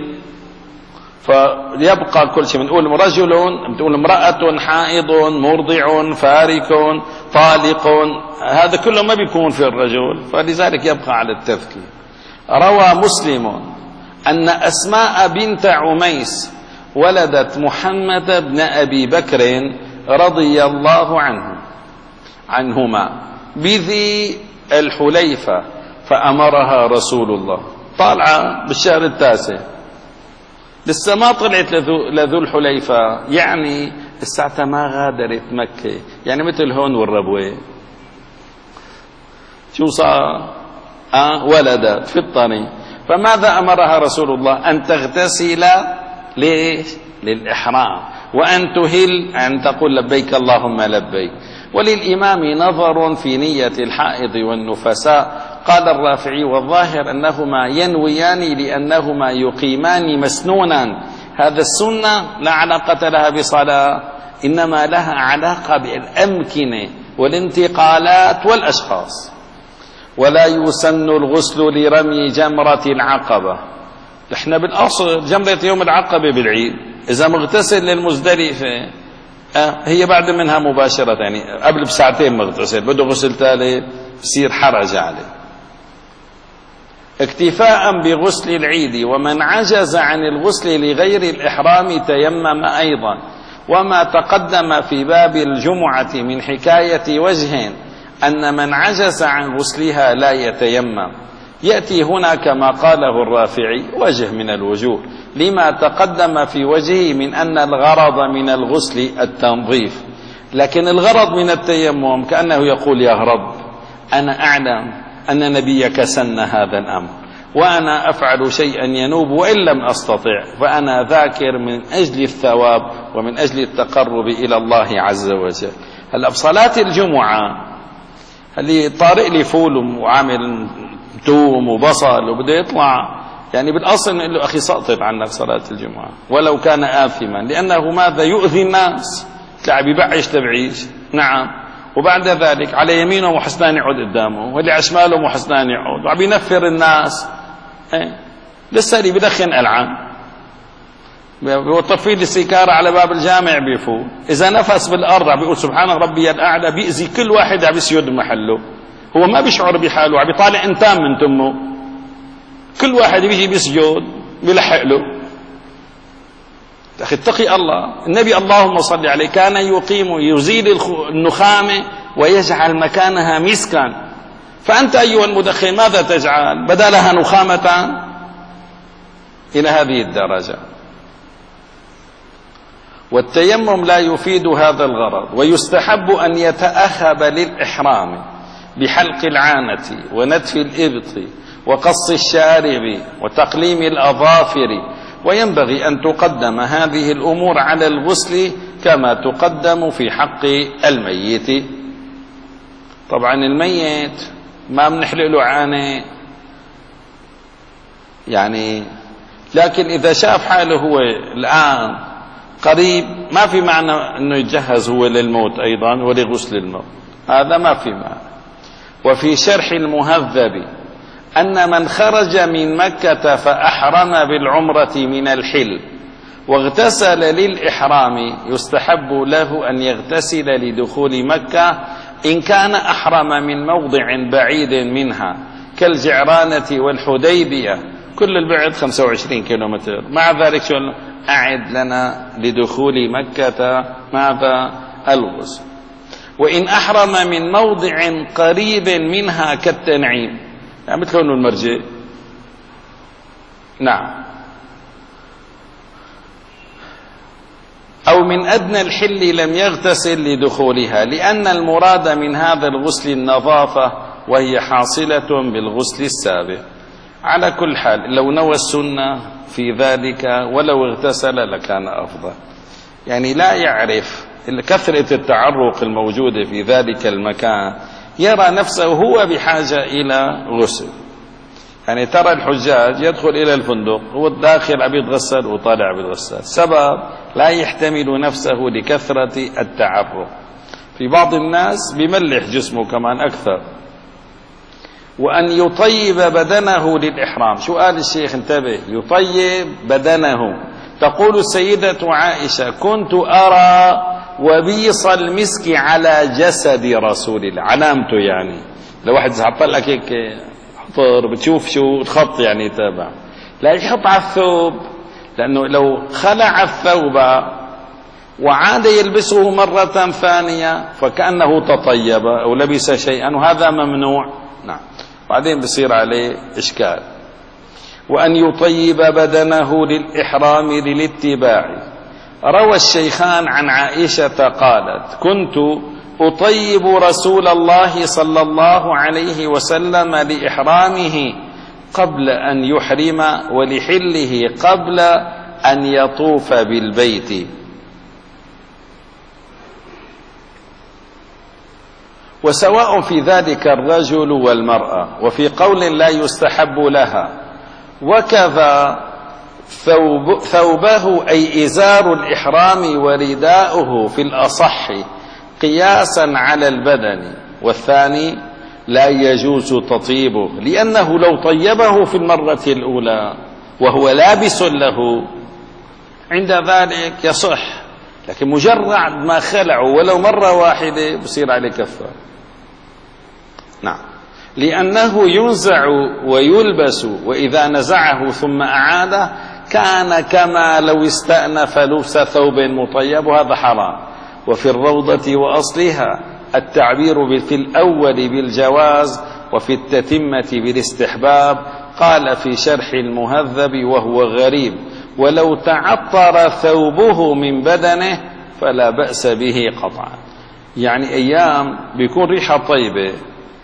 فيبقى كل شيء. بنقول رجل، بتقول امرأة، حائض، مرضع، فارك، طالق، هذا كله ما بيكون في الرجل، فلذلك يبقى على التذكير. روى مسلم أن أسماء بنت عميس ولدت محمد بن أبي بكر رضي الله عنه عنهما بذي الحليفة، فأمرها رسول الله. طالعة بالشهر التاسع، لسه ما طلعت لذو الحليفة، يعني الساعة ما غادرت مكة، يعني مثل هون والربوة. شو صار؟ آه ولدت في الطريق. فماذا أمرها رسول الله؟ أن تغتسل. ليش؟ للإحرام، وأن تهل، أن تقول لبيك اللهم لبيك. وللإمام نظر في نية الحائض والنفساء. قال الرافعي والظاهر أنهما ينويان لأنهما يقيمان مسنونا. هذا السنة لا علاقة لها بصلاة، إنما لها علاقة بالأمكنة والانتقالات والأشخاص. ولا يسن الغسل لرمي جمرة العقبة. احنا بالأصل جمرة يوم العقبة بالعيد، إذا مغتسل للمزدلفة آه هي بعد منها مباشرة، يعني قبل بساعتين مغتسل، بده غسل ثالث بصير حرج عليه. اكتفاء بغسل العيد. ومن عجز عن الغسل لغير الإحرام تيمم أيضا. وما تقدم في باب الجمعة من حكاية وجه أن من عجز عن غسلها لا يتيمم، يأتي هنا كما قاله الرافعي وجه من الوجوه لما تقدم في وجهه من أن الغرض من الغسل التنظيف، لكن الغرض من التيمم كأنه يقول يا رب أنا أعلم أن نبيك سن هذا الأمر، وأنا أفعل شيئا ينوب وإن لم أستطع، فأنا ذاكر من أجل الثواب ومن أجل التقرب إلى الله عز وجل. هلا بصلاة الجمعة اللي طارق لي فول وعامل توم وبصل وبده يطلع، يعني بالأصل نقول له أخي سقطت عنك صلاة الجمعة ولو كان آثما، لأنه ماذا؟ يؤذي الناس، تلاقي بيبعش تبعيش. نعم. وبعد ذلك على يمينه محسنان يقعد قدامه، واللي على شماله محسنان يقعد، وعم ينفر الناس. ايه لسه اللي بدخن ألعن، بيطفي لي السيكارة على باب الجامع بيفوت، إذا نفس بالأرض عم بيقول سبحان ربي الأعلى، بيأذي كل واحد عم يسيد محله، هو ما بيشعر بحاله، عم بيطالع انتام من تمه، كل واحد بيجي بيسجد بيلحق له. أخي اتقي الله. النبي اللهم صل عليه كان يقيم يزيل النخامة ويجعل مكانها مسكا، فأنت أيها المدخن ماذا تجعل؟ بدلها نخامة إلى هذه الدرجة. والتيمم لا يفيد هذا الغرض، ويستحب أن يتأهب للإحرام بحلق العانة ونتف الإبط وقص الشارب وتقليم الأظافر، وينبغي أن تقدم هذه الأمور على الغسل كما تقدم في حق الميت. طبعا الميت ما بنحلق له عانة يعني، لكن إذا شاف حاله هو الآن قريب ما في معنى أنه يتجهز هو للموت أيضا ولغسل الموت، هذا ما في معنى. وفي شرح المهذب أن من خرج من مكة فأحرم بالعمرة من الحل واغتسل للإحرام يستحب له أن يغتسل لدخول مكة إن كان أحرم من موضع بعيد منها كالجعرانة والحديبية، كل البعد خمسة وعشرين كيلومتر. مع ذلك شو أعد لنا لدخول مكة ماذا؟ الغسل. وإن أحرم من موضع قريب منها كالتنعيم، يعني مثل هون المرجع، نعم، أو من أدنى الحل لم يغتسل لدخولها، لأن المراد من هذا الغسل النظافة وهي حاصلة بالغسل السابق. على كل حال لو نوى السنة في ذلك ولو اغتسل لكان أفضل. يعني لا يعرف كثرة التعرق الموجودة في ذلك المكان، يرى نفسه هو بحاجة إلى غسل. يعني ترى الحجاج يدخل إلى الفندق هو الداخل عم يتغسل وطالع عم يتغسل، سبب لا يحتمل نفسه لكثرة التعرق. في بعض الناس بملح جسمه كمان أكثر. وأن يطيب بدنه للإحرام. شو قال الشيخ؟ انتبه، يطيب بدنه. تقول السيدة عائشة: كنت أرى وبيص المسك على جسد رسول الله. علامته يعني لو واحد حط لك هيك حطر بتشوف شو الخط يعني تابع، لا يحط على الثوب، لأنه لو خلع الثوب وعاد يلبسه مرة ثانية فكأنه تطيب أو لبس شيئا، وهذا ممنوع. نعم، بعدين بصير عليه إشكال. وأن يطيب بدنه للإحرام للاتباع. روى الشيخان عن عائشة قالت: كنت أطيب رسول الله صلى الله عليه وسلم لإحرامه قبل أن يحرم ولحله قبل أن يطوف بالبيت. وسواء في ذلك الرجل والمرأة، وفي قول لا يستحب لها. وكذا ثوب ثوبه أي إزار الإحرام ورداؤه في الأصح قياسا على البدن، والثاني لا يجوز تطيبه، لأنه لو طيبه في المرة الأولى وهو لابس له عند ذلك يصح، لكن مجرد ما خلعه ولو مرة واحدة بصير عليه كفارة. نعم، لأنه ينزع ويلبس، وإذا نزعه ثم أعاده كان كما لو استأنف لبس ثوب مطيب، وهذا حرام. وفي الروضة وأصلها التعبير في الأول بالجواز وفي التتمة بالاستحباب. قال في شرح المهذب وهو غريب: ولو تعطر ثوبه من بدنه فلا بأس به قطعا. يعني أيام بيكون ريحة طيبة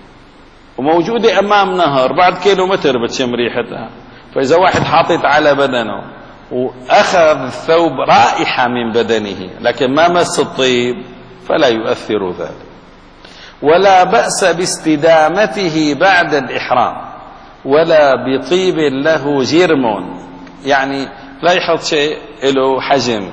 وموجودة أمام نهر، بعد كيلو متر بتشم ريحتها، فإذا واحد حاطط على بدنه وأخذ الثوب رائحة من بدنه لكن ما مس الطيب فلا يؤثر ذلك. ولا بأس باستدامته بعد الإحرام، ولا بطيب له جرم، يعني لا يحط شيء له حجم،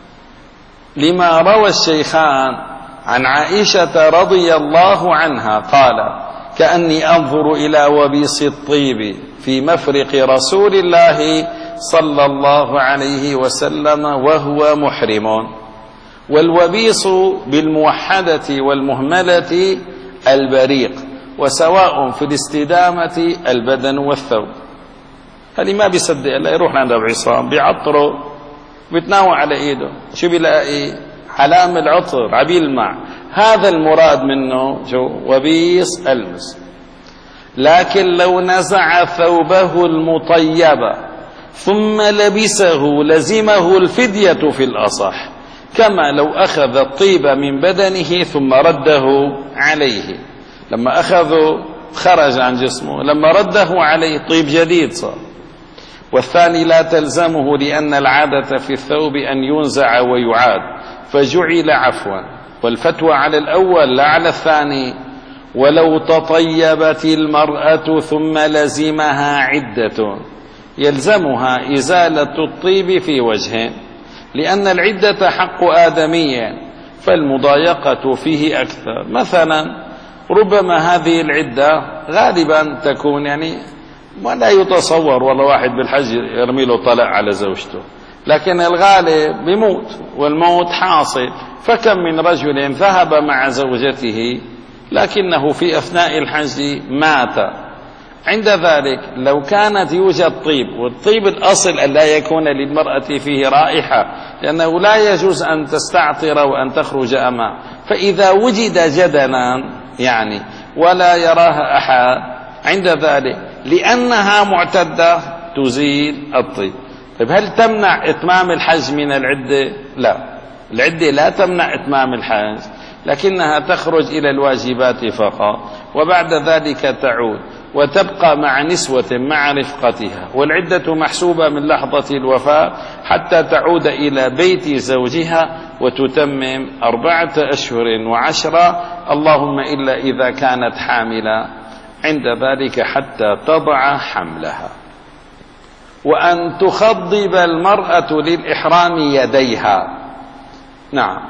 لما روى الشيخان عن عائشة رضي الله عنها قال: كأني أنظر إلى وبيص الطيب في مفرق رسول الله صلى الله عليه وسلم وهو محرم. والوبيص بالموحدة والمهملة البريق، وسواء في الاستدامة البدن والثوب. هذه ما بيصدق لا يروح عند أبو عصام بيعطره بيتناوى على إيده، شو بيلاقي؟ علام العطر عبيلمع. هذا المراد منه شو؟ وبيص المس. لكن لو نزع ثوبه المطيب ثم لبسه لزمه الفدية في الأصح، كما لو أخذ الطيب من بدنه ثم رده عليه. لما أخذه خرج عن جسمه، لما رده عليه طيب جديد صار. والثاني لا تلزمه، لأن العادة في الثوب أن ينزع ويعاد، فجعل عفوا. والفتوى على الأول لا على الثاني. ولو تطيبت المرأة ثم لزمها عدة يلزمها إزالة الطيب في وجه، لأن العدة حق آدمية فالمضايقة فيه أكثر. مثلا ربما هذه العدة غالبا تكون يعني ولا يتصور والله واحد بالحج يرمي له طلع على زوجته، لكن الغالب بيموت والموت حاصل. فكم من رجل ذهب مع زوجته لكنه في أثناء الحج مات. عند ذلك لو كانت يوجد طيب، والطيب الأصل أن لا يكون للمرأة فيه رائحة لأنه لا يجوز أن تستعطر وأن تخرج أمام، فإذا وجد جدنا يعني ولا يراها أحد عند ذلك لأنها معتدة تزيل الطيب. طيب هل تمنع إتمام الحج من العدة؟ لا، العدة لا تمنع إتمام الحج، لكنها تخرج إلى الواجبات فقط، وبعد ذلك تعود وتبقى مع نسوة مع رفقتها، والعدة محسوبة من لحظة الوفاة حتى تعود إلى بيت زوجها وتتمم أربعة أشهر وعشرة، اللهم إلا إذا كانت حاملة عند ذلك حتى تضع حملها. وأن تخضب المرأة للإحرام يديها. نعم،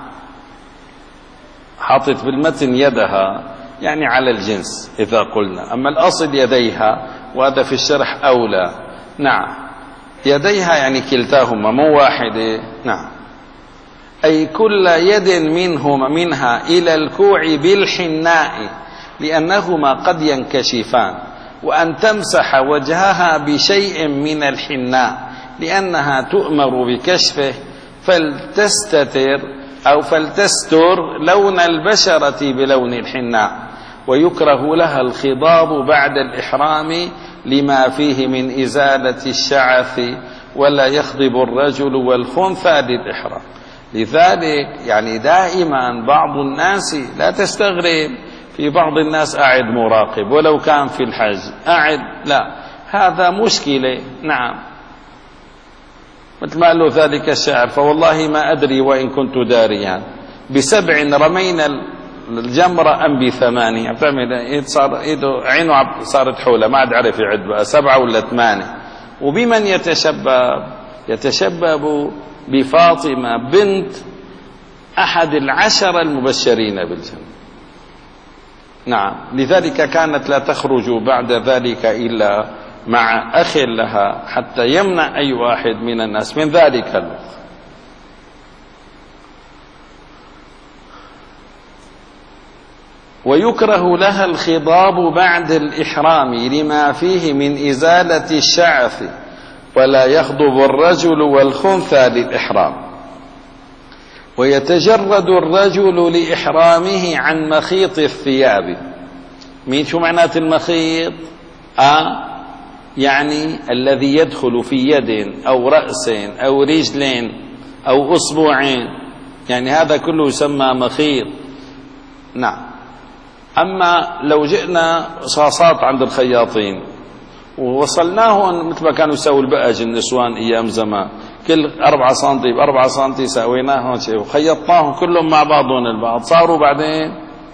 حاطت بالمتن يدها يعني على الجنس إذا قلنا، أما الأصل يديها، وهذا في الشرح أولى. نعم، يديها يعني كلتاهما مو واحدة. نعم، أي كل يد منهما منها إلى الكوع بالحناء لأنهما قد ينكشفان، وأن تمسح وجهها بشيء من الحناء لأنها تؤمر بكشفه، فلتستتر أو فلتستر لون البشرة بلون الحناء. ويكره لها الخضاب بعد الإحرام لما فيه من إزالة الشعث، ولا يخضب الرجل والخنثى للإحرام. لذلك يعني دائما بعض الناس لا تستغرب، في بعض الناس قاعد مراقب ولو كان في الحج قاعد، لا هذا مشكلة. نعم، مثل ما قال له ذلك الشاعر: فوالله ما أدري وإن كنت داريا بسبع رمينا الجمرة أم بثمانية. بتعمل صار إيده عينه صارت حولة ما عاد عرف يعد بقى سبعة ولا ثمانية. وبمن يتشبب؟ يتشبب بفاطمة بنت أحد العشر المبشرين بالجنة. نعم، لذلك كانت لا تخرج بعد ذلك إلا مع أخ لها حتى يمنع أي واحد من الناس من ذلك الوقت. ويكره لها الخضاب بعد الإحرام لما فيه من إزالة الشعث، ولا يخضب الرجل والخنثى للإحرام. ويتجرد الرجل لإحرامه عن مخيط الثياب. مين شو معنات المخيط؟ آه يعني الذي يدخل في يد أو رأس أو رجل أو أصبعين، يعني هذا كله يسمى مخيط. نعم. أما لو جئنا صاصات عند الخياطين ووصلناهم مثل ما كانوا يسووا البقج النسوان أيام زمان، كل أربعة سنتي بأربعة سنتي سويناهم شيء وخيطناهم كلهم مع بعضهم البعض، صاروا بعدين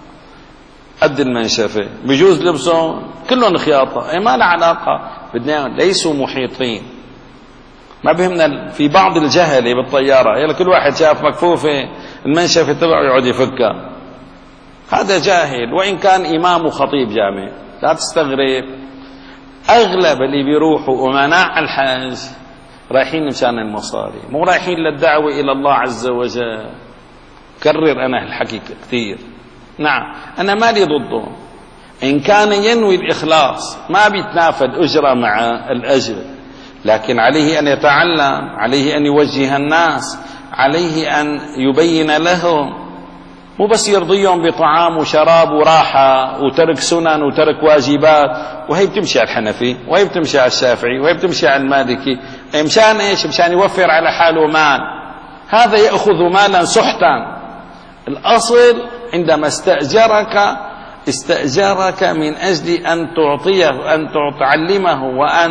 قد المنشفة، بجوز لبسهم كلهم خياطة. اي ما له علاقة، بدنا ليسوا محيطين. ما بهمنا في بعض الجهلة بالطيارة، يلا كل واحد شاف مكفوفة المنشفة تبعه يقعد يفكها، هذا جاهل وإن كان إمام وخطيب جامع. لا تستغرب، أغلب اللي بيروحوا أمناء الحج رايحين مشان المصاري، مو رايحين للدعوة إلى الله عز وجل. كرر أنا الحكي كثير. نعم، أنا مالي ضده، إن كان ينوي الإخلاص ما بيتنافى الأجرة مع الأجر، لكن عليه أن يتعلم، عليه أن يوجه الناس، عليه أن يبين لهم، مو بس يرضيهم بطعام وشراب وراحة وترك سنن وترك واجبات. وهي بتمشي على الحنفي وهي بتمشي على الشافعي وهي بتمشي على المالكي. مشان إيش؟ مشان يوفر على حاله مال. هذا يأخذ مالا سحتا. الأصل عندما استأجرك استأجرك من أجل أن تعطيه، أن تعلمه، وأن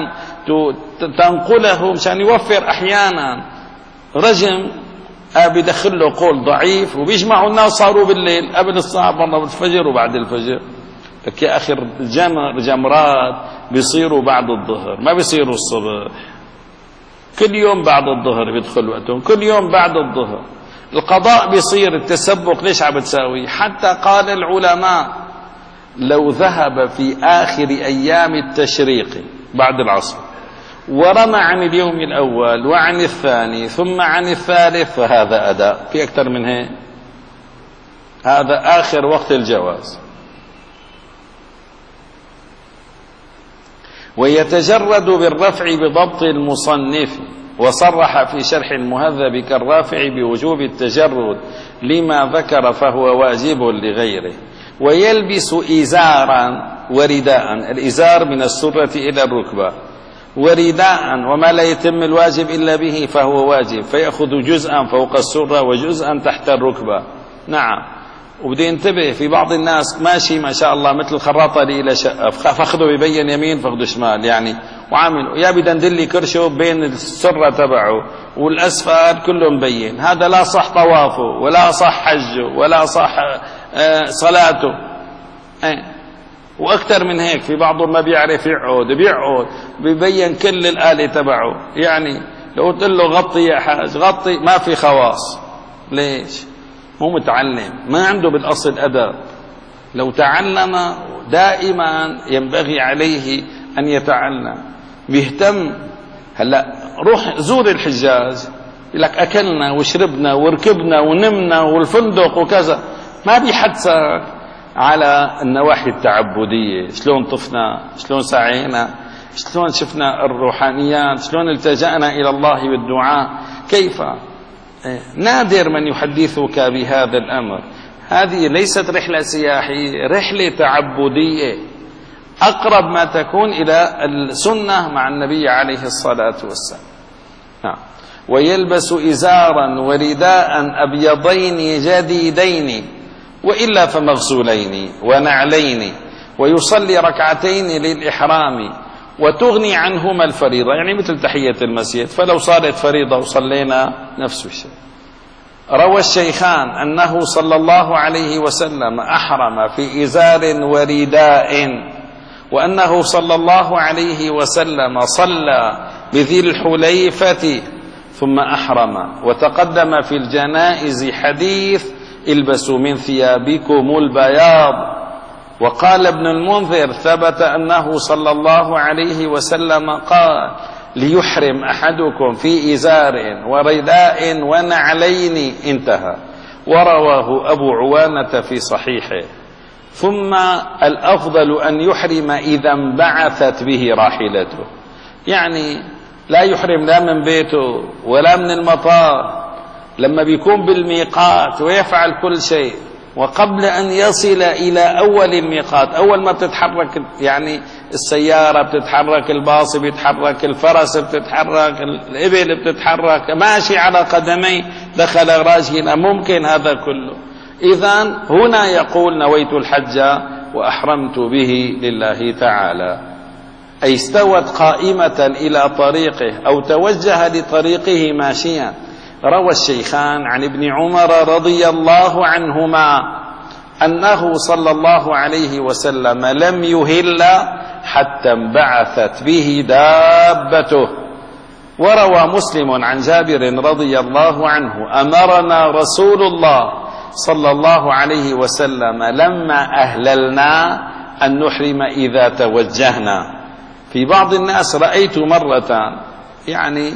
تنقله، مشان يوفر. أحيانا رجم بدخل له قول ضعيف وبيجمعوا الناس صاروا بالليل قبل الساعة مرة بالفجر وبعد الفجر. لك يا أخي الجمر جمرات بيصيروا بعد الظهر، ما بيصيروا الصبح. كل يوم بعد الظهر بيدخل وقتهم، كل يوم بعد الظهر. القضاء بيصير التسبق. ليش عم بتساوي؟ حتى قال العلماء لو ذهب في آخر أيام التشريق بعد العصر ورمى عن اليوم الأول وعن الثاني ثم عن الثالث فهذا أداء. في أكثر من هيك؟ هذا آخر وقت الجواز. ويتجرد بالرفع بضبط المصنف، وصرح في شرح المهذب كالرافع بوجوب التجرد لما ذكر فهو واجب لغيره. ويلبس إزارا ورداء، الإزار من السرة إلى الركبة، ورداء وما لا يتم الواجب إلا به فهو واجب، فيأخذ جزءا فوق السرة وجزءا تحت الركبة. نعم. وبدي انتبه، في بعض الناس ماشي ما شاء الله مثل الخراطة اللي إلى شقة، فاخذه ببين يمين فاخذه شمال، يعني وعامل يا بدندلي كرشه بين السرة تبعه والأسفل كله مبين. هذا لا صح طوافه ولا صح حجه ولا صح صلاته. وأكثر من هيك، في بعضهم ما بيعرف يقعد بيقعد بيبين كل الآلة تبعه. يعني لو قلت له غطي يا حاج غطي ما في خواص. ليش؟ مو متعلم، ما عنده بالأصل أدب. لو تعلم دائما ينبغي عليه أن يتعلم، بيهتم. هلا روح زور الحجاج يقول لك أكلنا وشربنا وركبنا ونمنا والفندق وكذا، ما بيحدثك على النواحي التعبدية، شلون طفنا، شلون سعينا، شلون شفنا الروحانيات، شلون التجأنا إلى الله بالدعاء. كيف؟ نادر من يحدثك بهذا الأمر. هذه ليست رحلة سياحية، رحلة تعبدية أقرب ما تكون إلى السنة مع النبي عليه الصلاة والسلام. نعم. ويلبس إزارا ورداء أبيضين جديدين وإلا فمغسولين ونعلين، ويصلي ركعتين للإحرام وتغني عنهما الفريضة، يعني مثل تحية المسجد، فلو صارت فريضة وصلينا نفس الشيء. روى الشيخان أنه صلى الله عليه وسلم أحرم في إزار ورداء، وأنه صلى الله عليه وسلم صلى بذي الحليفة ثم أحرم. وتقدم في الجنائز حديث البسوا من ثيابكم البياض. وقال ابن المنذر ثبت أنه صلى الله عليه وسلم قال ليحرم أحدكم في إزار ورداء ونعلين، انتهى. ورواه أبو عوانة في صحيحه. ثم الأفضل أن يحرم إذا انبعثت به راحلته، يعني لا يحرم لا من بيته ولا من المطار، لما بيكون بالميقات ويفعل كل شيء، وقبل أن يصل إلى أول الميقات، أول ما بتتحرك يعني السيارة بتتحرك، الباص بيتحرك، الفرس بتتحرك، الإبل بتتحرك، ماشي على قدمي دخل راجلا، ممكن هذا كله. إذن هنا يقول نويت الحج وأحرمت به لله تعالى، أي استوت قائمة إلى طريقه أو توجه لطريقه ماشيا. روى الشيخان عن ابن عمر رضي الله عنهما أنه صلى الله عليه وسلم لم يهل حتى انبعثت به دابته. وروى مسلم عن جابر رضي الله عنه أمرنا رسول الله صلى الله عليه وسلم لما أهللنا أن نحرم إذا توجهنا. في بعض الناس رأيت مرة يعني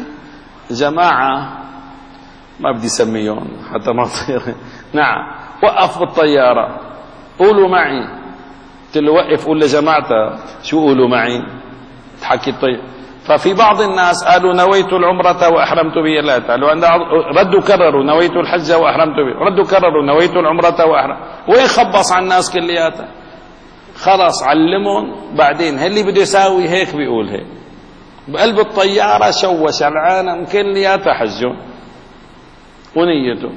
جماعة ما بدي سميهم حتى ما تصير، نعم، وقف بالطيارة، قولوا معي. قلت له وقف قول لجماعته شو قولوا معي تحكي الطيب. ففي بعض الناس قالوا نويت العمرة وأحرمت به، لا قالوا ردوا كرروا نويت الحج وأحرمت به، ردوا كرروا نويت العمرة وأحرمت. وين خبص على الناس كلياتها؟ خلاص علمهم. بعدين اللي بده يساوي هيك بيقول هيك، بقلب الطيارة شوش العالم كلياتها حجون ونيته.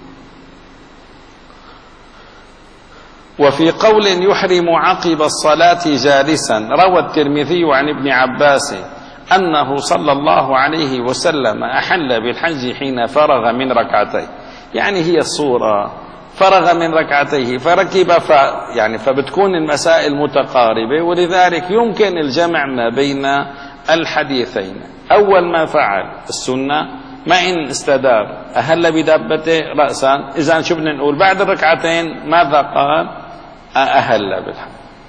وفي قول يحرم عقب الصلاة جالسا، روى الترمذي عن ابن عباس أنه صلى الله عليه وسلم أحل بالحج حين فرغ من ركعتين، يعني هي الصورة فرغ من ركعتيه فركب ف يعني فبتكون المسائل متقاربة، ولذلك يمكن الجمع ما بين الحديثين. أول ما فعل السنة ما إن استدار أهل بدابته رأسا، إذا شو بدنا نقول بعد الركعتين ماذا قال؟ أهل بالحج.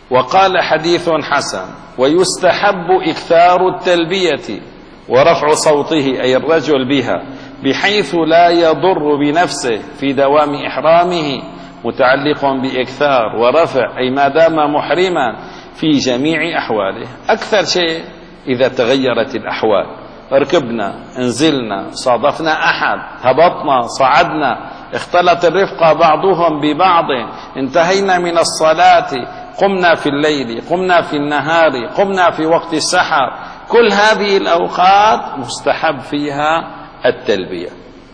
وقال حديث حسن. ويستحب إكثار التلبية ورفع صوته أي الرجل بها بحيث لا يضر بنفسه في دوام إحرامه، متعلق بإكثار ورفع أي ما دام محرما في جميع أحواله. أكثر شيء إذا تغيرت الأحوال، ركبنا، انزلنا، صادفنا أحد، هبطنا، صعدنا، اختلط الرفقة بعضهم ببعض، انتهينا من الصلاة، قمنا في الليل، قمنا في النهار، قمنا في وقت السحر، كل هذه الأوقات مستحب فيها التلبية.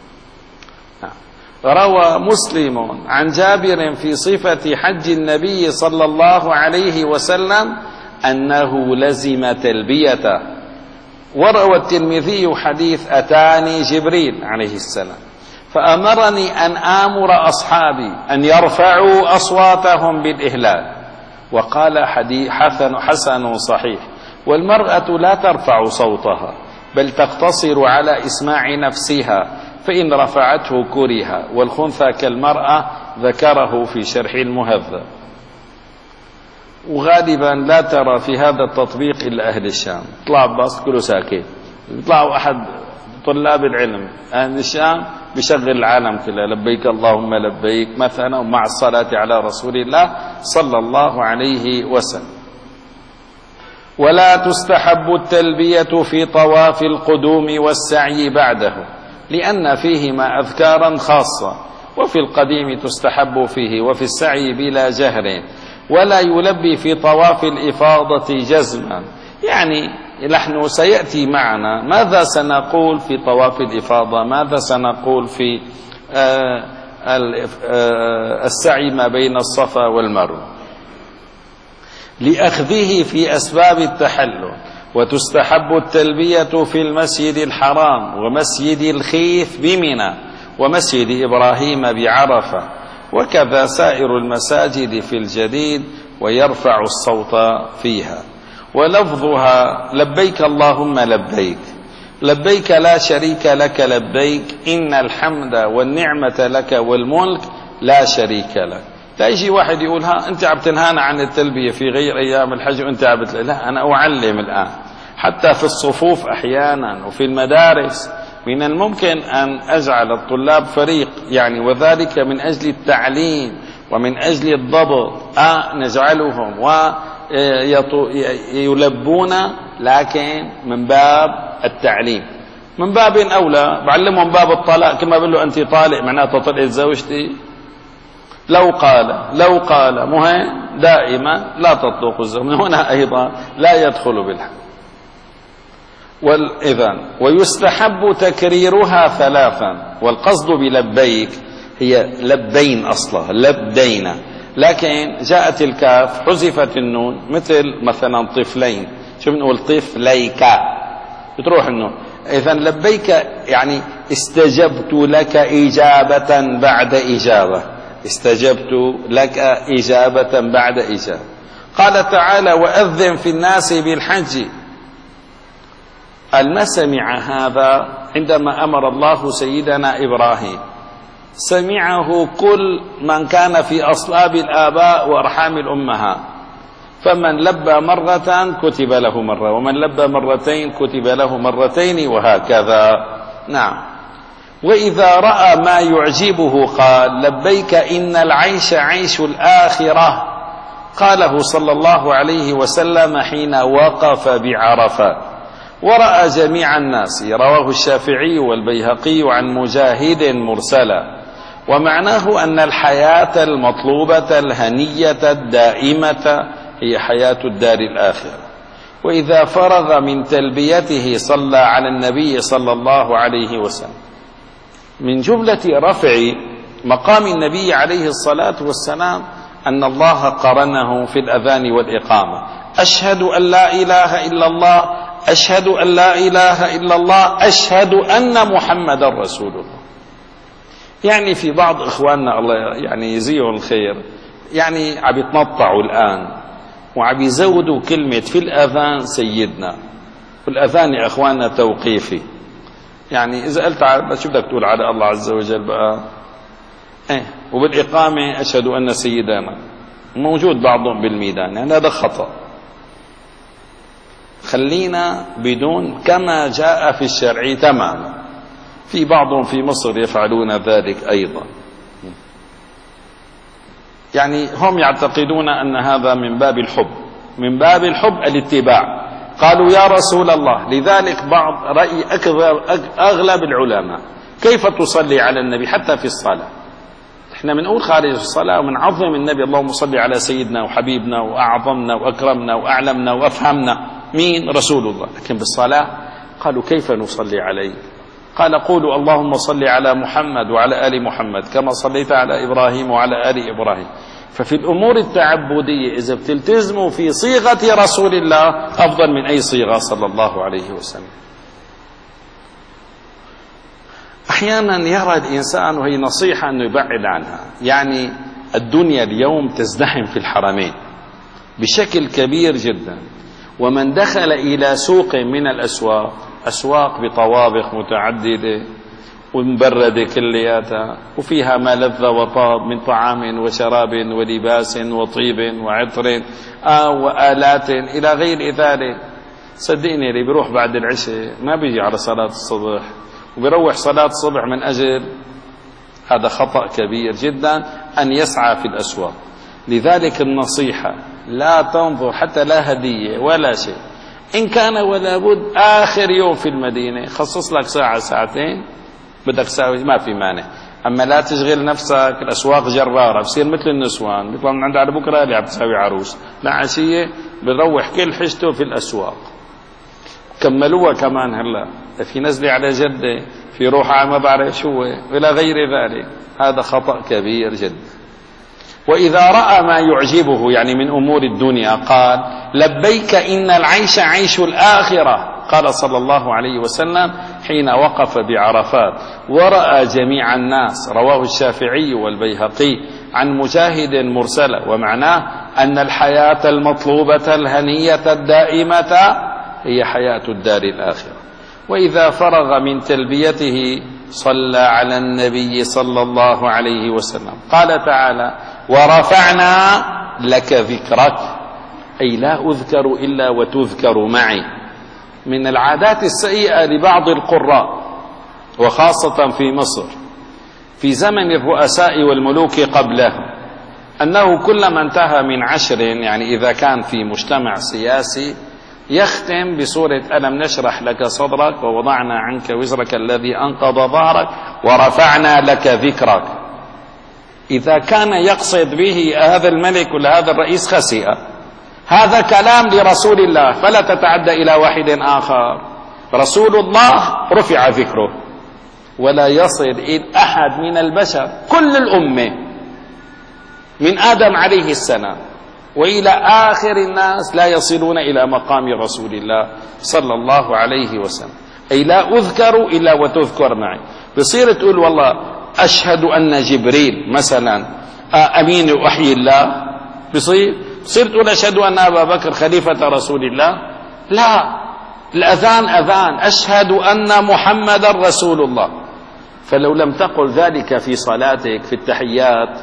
روى مسلم عن جابر في صفة حج النبي صلى الله عليه وسلم أنه لزم تلبيته. وروى الترمذي حديث أتاني جبريل عليه السلام فأمرني أن آمر أصحابي أن يرفعوا أصواتهم بالإهلال. وقال حديث حسن, حسن صحيح. والمرأة لا ترفع صوتها بل تقتصر على إسماع نفسها، فإن رفعته كره. والخنثى كالمرأة ذكره في شرح المهذب. وغالبا لا ترى في هذا التطبيق إلا أهل الشام، طلع بس كله ساكت، يطلعوا أحد طلاب العلم أهل الشام بشغل العالم كله لبيك اللهم لبيك مثلا مع الصلاة على رسول الله صلى الله عليه وسلم. ولا تستحب التلبية في طواف القدوم والسعي بعده لأن فيهما أذكارا خاصة، وفي القديم تستحب فيه وفي السعي بلا جهر. ولا يلبي في طواف الإفاضة جزما، يعني نحن سيأتي معنا ماذا سنقول في طواف الإفاضة، ماذا سنقول في السعي ما بين الصفا والمروة، لأخذه في أسباب التحلل. وتستحب التلبية في المسجد الحرام ومسجد الخيف بمنى ومسجد إبراهيم بعرفة، وكذا سائر المساجد في الجديد، ويرفع الصوت فيها. ولفظها لبيك اللهم لبيك، لبيك لا شريك لك لبيك، إن الحمد والنعمة لك والملك لا شريك لك. لا يجي واحد يقول ها أنت عم تنهانا عن التلبية في غير أيام الحج وأنت عم بتل... لا، أنا أعلم الآن حتى في الصفوف أحيانا وفي المدارس من الممكن أن أجعل الطلاب فريق، يعني وذلك من أجل التعليم ومن أجل الضبط، آه نجعلهم ويلبون لكن من باب التعليم. من باب أولى بعلمهم باب الطلاق، كما بقول له أنت طالق معناته طلقت زوجتي، لو قال لو قال مهم دائما لا تطلق الزوج، من هنا أيضا لا يدخل بالحق. والإذن ويستحب تكريرها ثلاثا، والقصد بلبيك هي لبين أصلها لبدين، لكن جاءت الكاف حذفت النون مثل مثلا طفلين، شو بنقول طفليك بتروح النون. إذن لبيك يعني استجبت لك إجابة بعد إجابة، استجبت لك إجابة بعد إجابة. قال تعالى وأذن في الناس بالحج. ما سمع هذا عندما أمر الله سيدنا إبراهيم، سمعه كل من كان في أصلاب الآباء وأرحام الأمهات، فمن لبى مرة كتب له مرة، ومن لبى مرتين كتب له مرتين، وهكذا. نعم. وإذا رأى ما يعجبه قال لبيك إن العيش عيش الآخرة، قاله صلى الله عليه وسلم حين وقف بعرفة. ورأى جميع الناس، رواه الشافعي والبيهقي عن مجاهد مرسلا. ومعناه أن الحياة المطلوبة الهنية الدائمة هي حياة الدار الآخرة. وإذا فرغ من تلبيته صلى على النبي صلى الله عليه وسلم. من جملة رفع مقام النبي عليه الصلاة والسلام أن الله قرنه في الأذان والإقامة، أشهد أن لا إله إلا الله، أشهد أن لا إله إلا الله، أشهد أن محمد رسول الله. يعني في بعض إخواننا الله يعني يزيهم الخير يعني عم يتنطعوا الآن وعم يزودوا كلمة في الأذان سيدنا، والأذان يا إخواننا توقيفي، يعني إذا قلت شو بدك تقول على الله عز وجل بقى؟ إيه، وبالإقامة أشهد أن سيدنا، موجود بعضهم بالميدان، يعني هذا خطأ. خلينا بدون كما جاء في الشرع تماما. في بعضهم في مصر يفعلون ذلك أيضا، يعني هم يعتقدون أن هذا من باب الحب، من باب الحب الاتباع. قالوا يا رسول الله، لذلك بعض رأي أغلب العلماء كيف تصلي على النبي حتى في الصلاة؟ احنا بنقول خارج الصلاة ومنعظم النبي، اللهم صل على سيدنا وحبيبنا وأعظمنا وأكرمنا وأعلمنا وأفهمنا، مين؟ رسول الله. لكن بالصلاة قالوا كيف نصلي عليه؟ قال قولوا اللهم صل على محمد وعلى آل محمد كما صليت على إبراهيم وعلى آل إبراهيم. ففي الأمور التعبدية إذا بتلتزموا في صيغة رسول الله أفضل من أي صيغة صلى الله عليه وسلم. أحيانا يرى الإنسان، وهي نصيحة أنه يبعد عنها، يعني الدنيا اليوم تزدحم في الحرمين بشكل كبير جدا، ومن دخل إلى سوق من الأسواق، أسواق بطوابق متعددة ومبردة كلياتها، وفيها ما لذ وطاب من طعام وشراب ولباس وطيب وعطر آه وآلات إلى غير ذلك. صدقني اللي بيروح بعد العشاء ما بيجي على صلاة الصبح وبيروح صلاة الصبح من أجل هذا خطأ كبير جدا أن يسعى في الأسواق. لذلك النصيحة لا تنظر حتى لا هدية ولا شيء، إن كان ولا بد آخر يوم في المدينة خصص لك ساعة ساعتين بدك تساوي، ما في مانع. أما لا تشغل نفسك، الأسواق جرارة، بصير مثل النسوان بيطلع من عند على بكرة اللي عم تساوي عروس، لا عشية بيروح كل حشته في الأسواق. كملوها كمان هلا في نزلة على جدة، في روحة ما بعرف شو إلى غير ذلك. هذا خطأ كبير جدا. وإذا رأى ما يعجبه يعني من أمور الدنيا قال لبيك إن العيش عيش الآخرة. قال صلى الله عليه وسلم حين وقف بعرفات ورأى جميع الناس، رواه الشافعي والبيهقي عن مجاهد مرسلة، ومعناه أن الحياة المطلوبة الهنية الدائمة هي حياة الدار الآخرة. وإذا فرغ من تلبيته صلى على النبي صلى الله عليه وسلم. قال تعالى ورفعنا لك ذكرك، أي لا أذكر إلا وتذكر معي. من العادات السيئة لبعض القراء وخاصة في مصر في زمن الرؤساء والملوك قبله أنه كلما انتهى من عشر، يعني إذا كان في مجتمع سياسي، يختم بسورة ألم نشرح لك صدرك ووضعنا عنك وزرك الذي أنقض ظهرك ورفعنا لك ذكرك. إذا كان يقصد به هذا الملك ولا هذا الرئيس خسئ. هذا كلام لرسول الله، فلا تتعدى إلى واحد آخر. رسول الله رفع ذكره، ولا يصل إلى أحد من البشر، كل الأمة من آدم عليه السلام وإلى آخر الناس لا يصلون إلى مقام رسول الله صلى الله عليه وسلم. أي لا أذكر إلا وتذكر معي. بصير تقول والله أشهد أن جبريل مثلا أمين وحي الله، بصير بصير تقول أشهد أن أبا بكر خليفة رسول الله. لا، الأذان أذان، أشهد أن محمد رسول الله. فلو لم تقل ذلك في صلاتك في التحيات،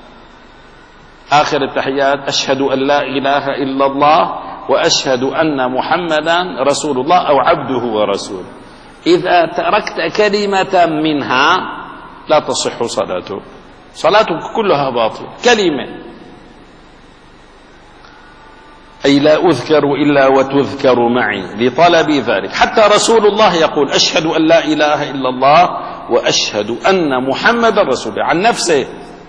آخر التحيات أشهد أن لا إله إلا الله وأشهد أن محمدا رسول الله أو عبده ورسوله، إذا تركت كلمة منها لا تصح صلاته، صلاتك كلها باطل. كلمة أي لا أذكر إلا وتذكر معي لطلب ذلك. حتى رسول الله يقول أشهد أن لا إله إلا الله وأشهد أن محمد رسول الله عن نفسه.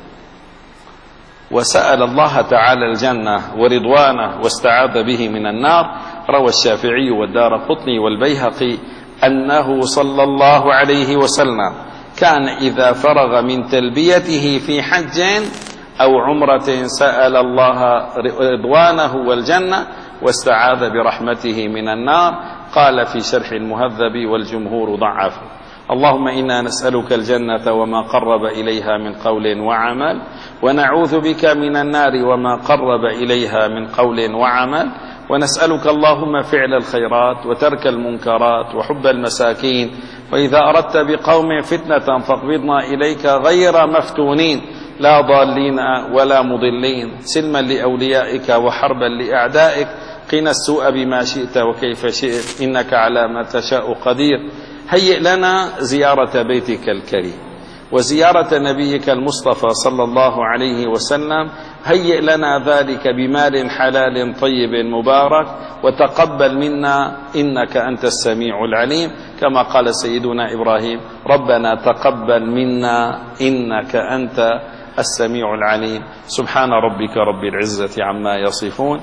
وسأل الله تعالى الجنة ورضوانه واستعاذ به من النار. روى الشافعي والدارقطني والبيهقي أنه صلى الله عليه وسلم كان إذا فرغ من تلبيته في حج أو عمرة سأل الله رضوانه والجنة واستعاذ برحمته من النار. قال في شرح المهذب والجمهور ضعفه: اللهم إنا نسألك الجنة وما قرب إليها من قول وعمل، ونعوذ بك من النار وما قرب إليها من قول وعمل، ونسألك اللهم فعل الخيرات وترك المنكرات وحب المساكين، وإذا أردت بقوم فتنة فاقبضنا إليك غير مفتونين. لا ضالين ولا مضلين، سلما لأوليائك وحربا لأعدائك، قنا السوء بما شئت وكيف شئت، إنك على ما تشاء قدير. هيئ لنا زيارة بيتك الكريم وزيارة نبيك المصطفى صلى الله عليه وسلم، هيئ لنا ذلك بمال حلال طيب مبارك، وتقبل منا إنك أنت السميع العليم، كما قال سيدنا إبراهيم: ربنا تقبل منا إنك أنت السميع العليم. سبحان ربك رب العزة عما يصفون،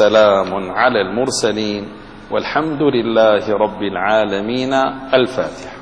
وسلام على المرسلين، والحمد لله رب العالمين. الفاتحة.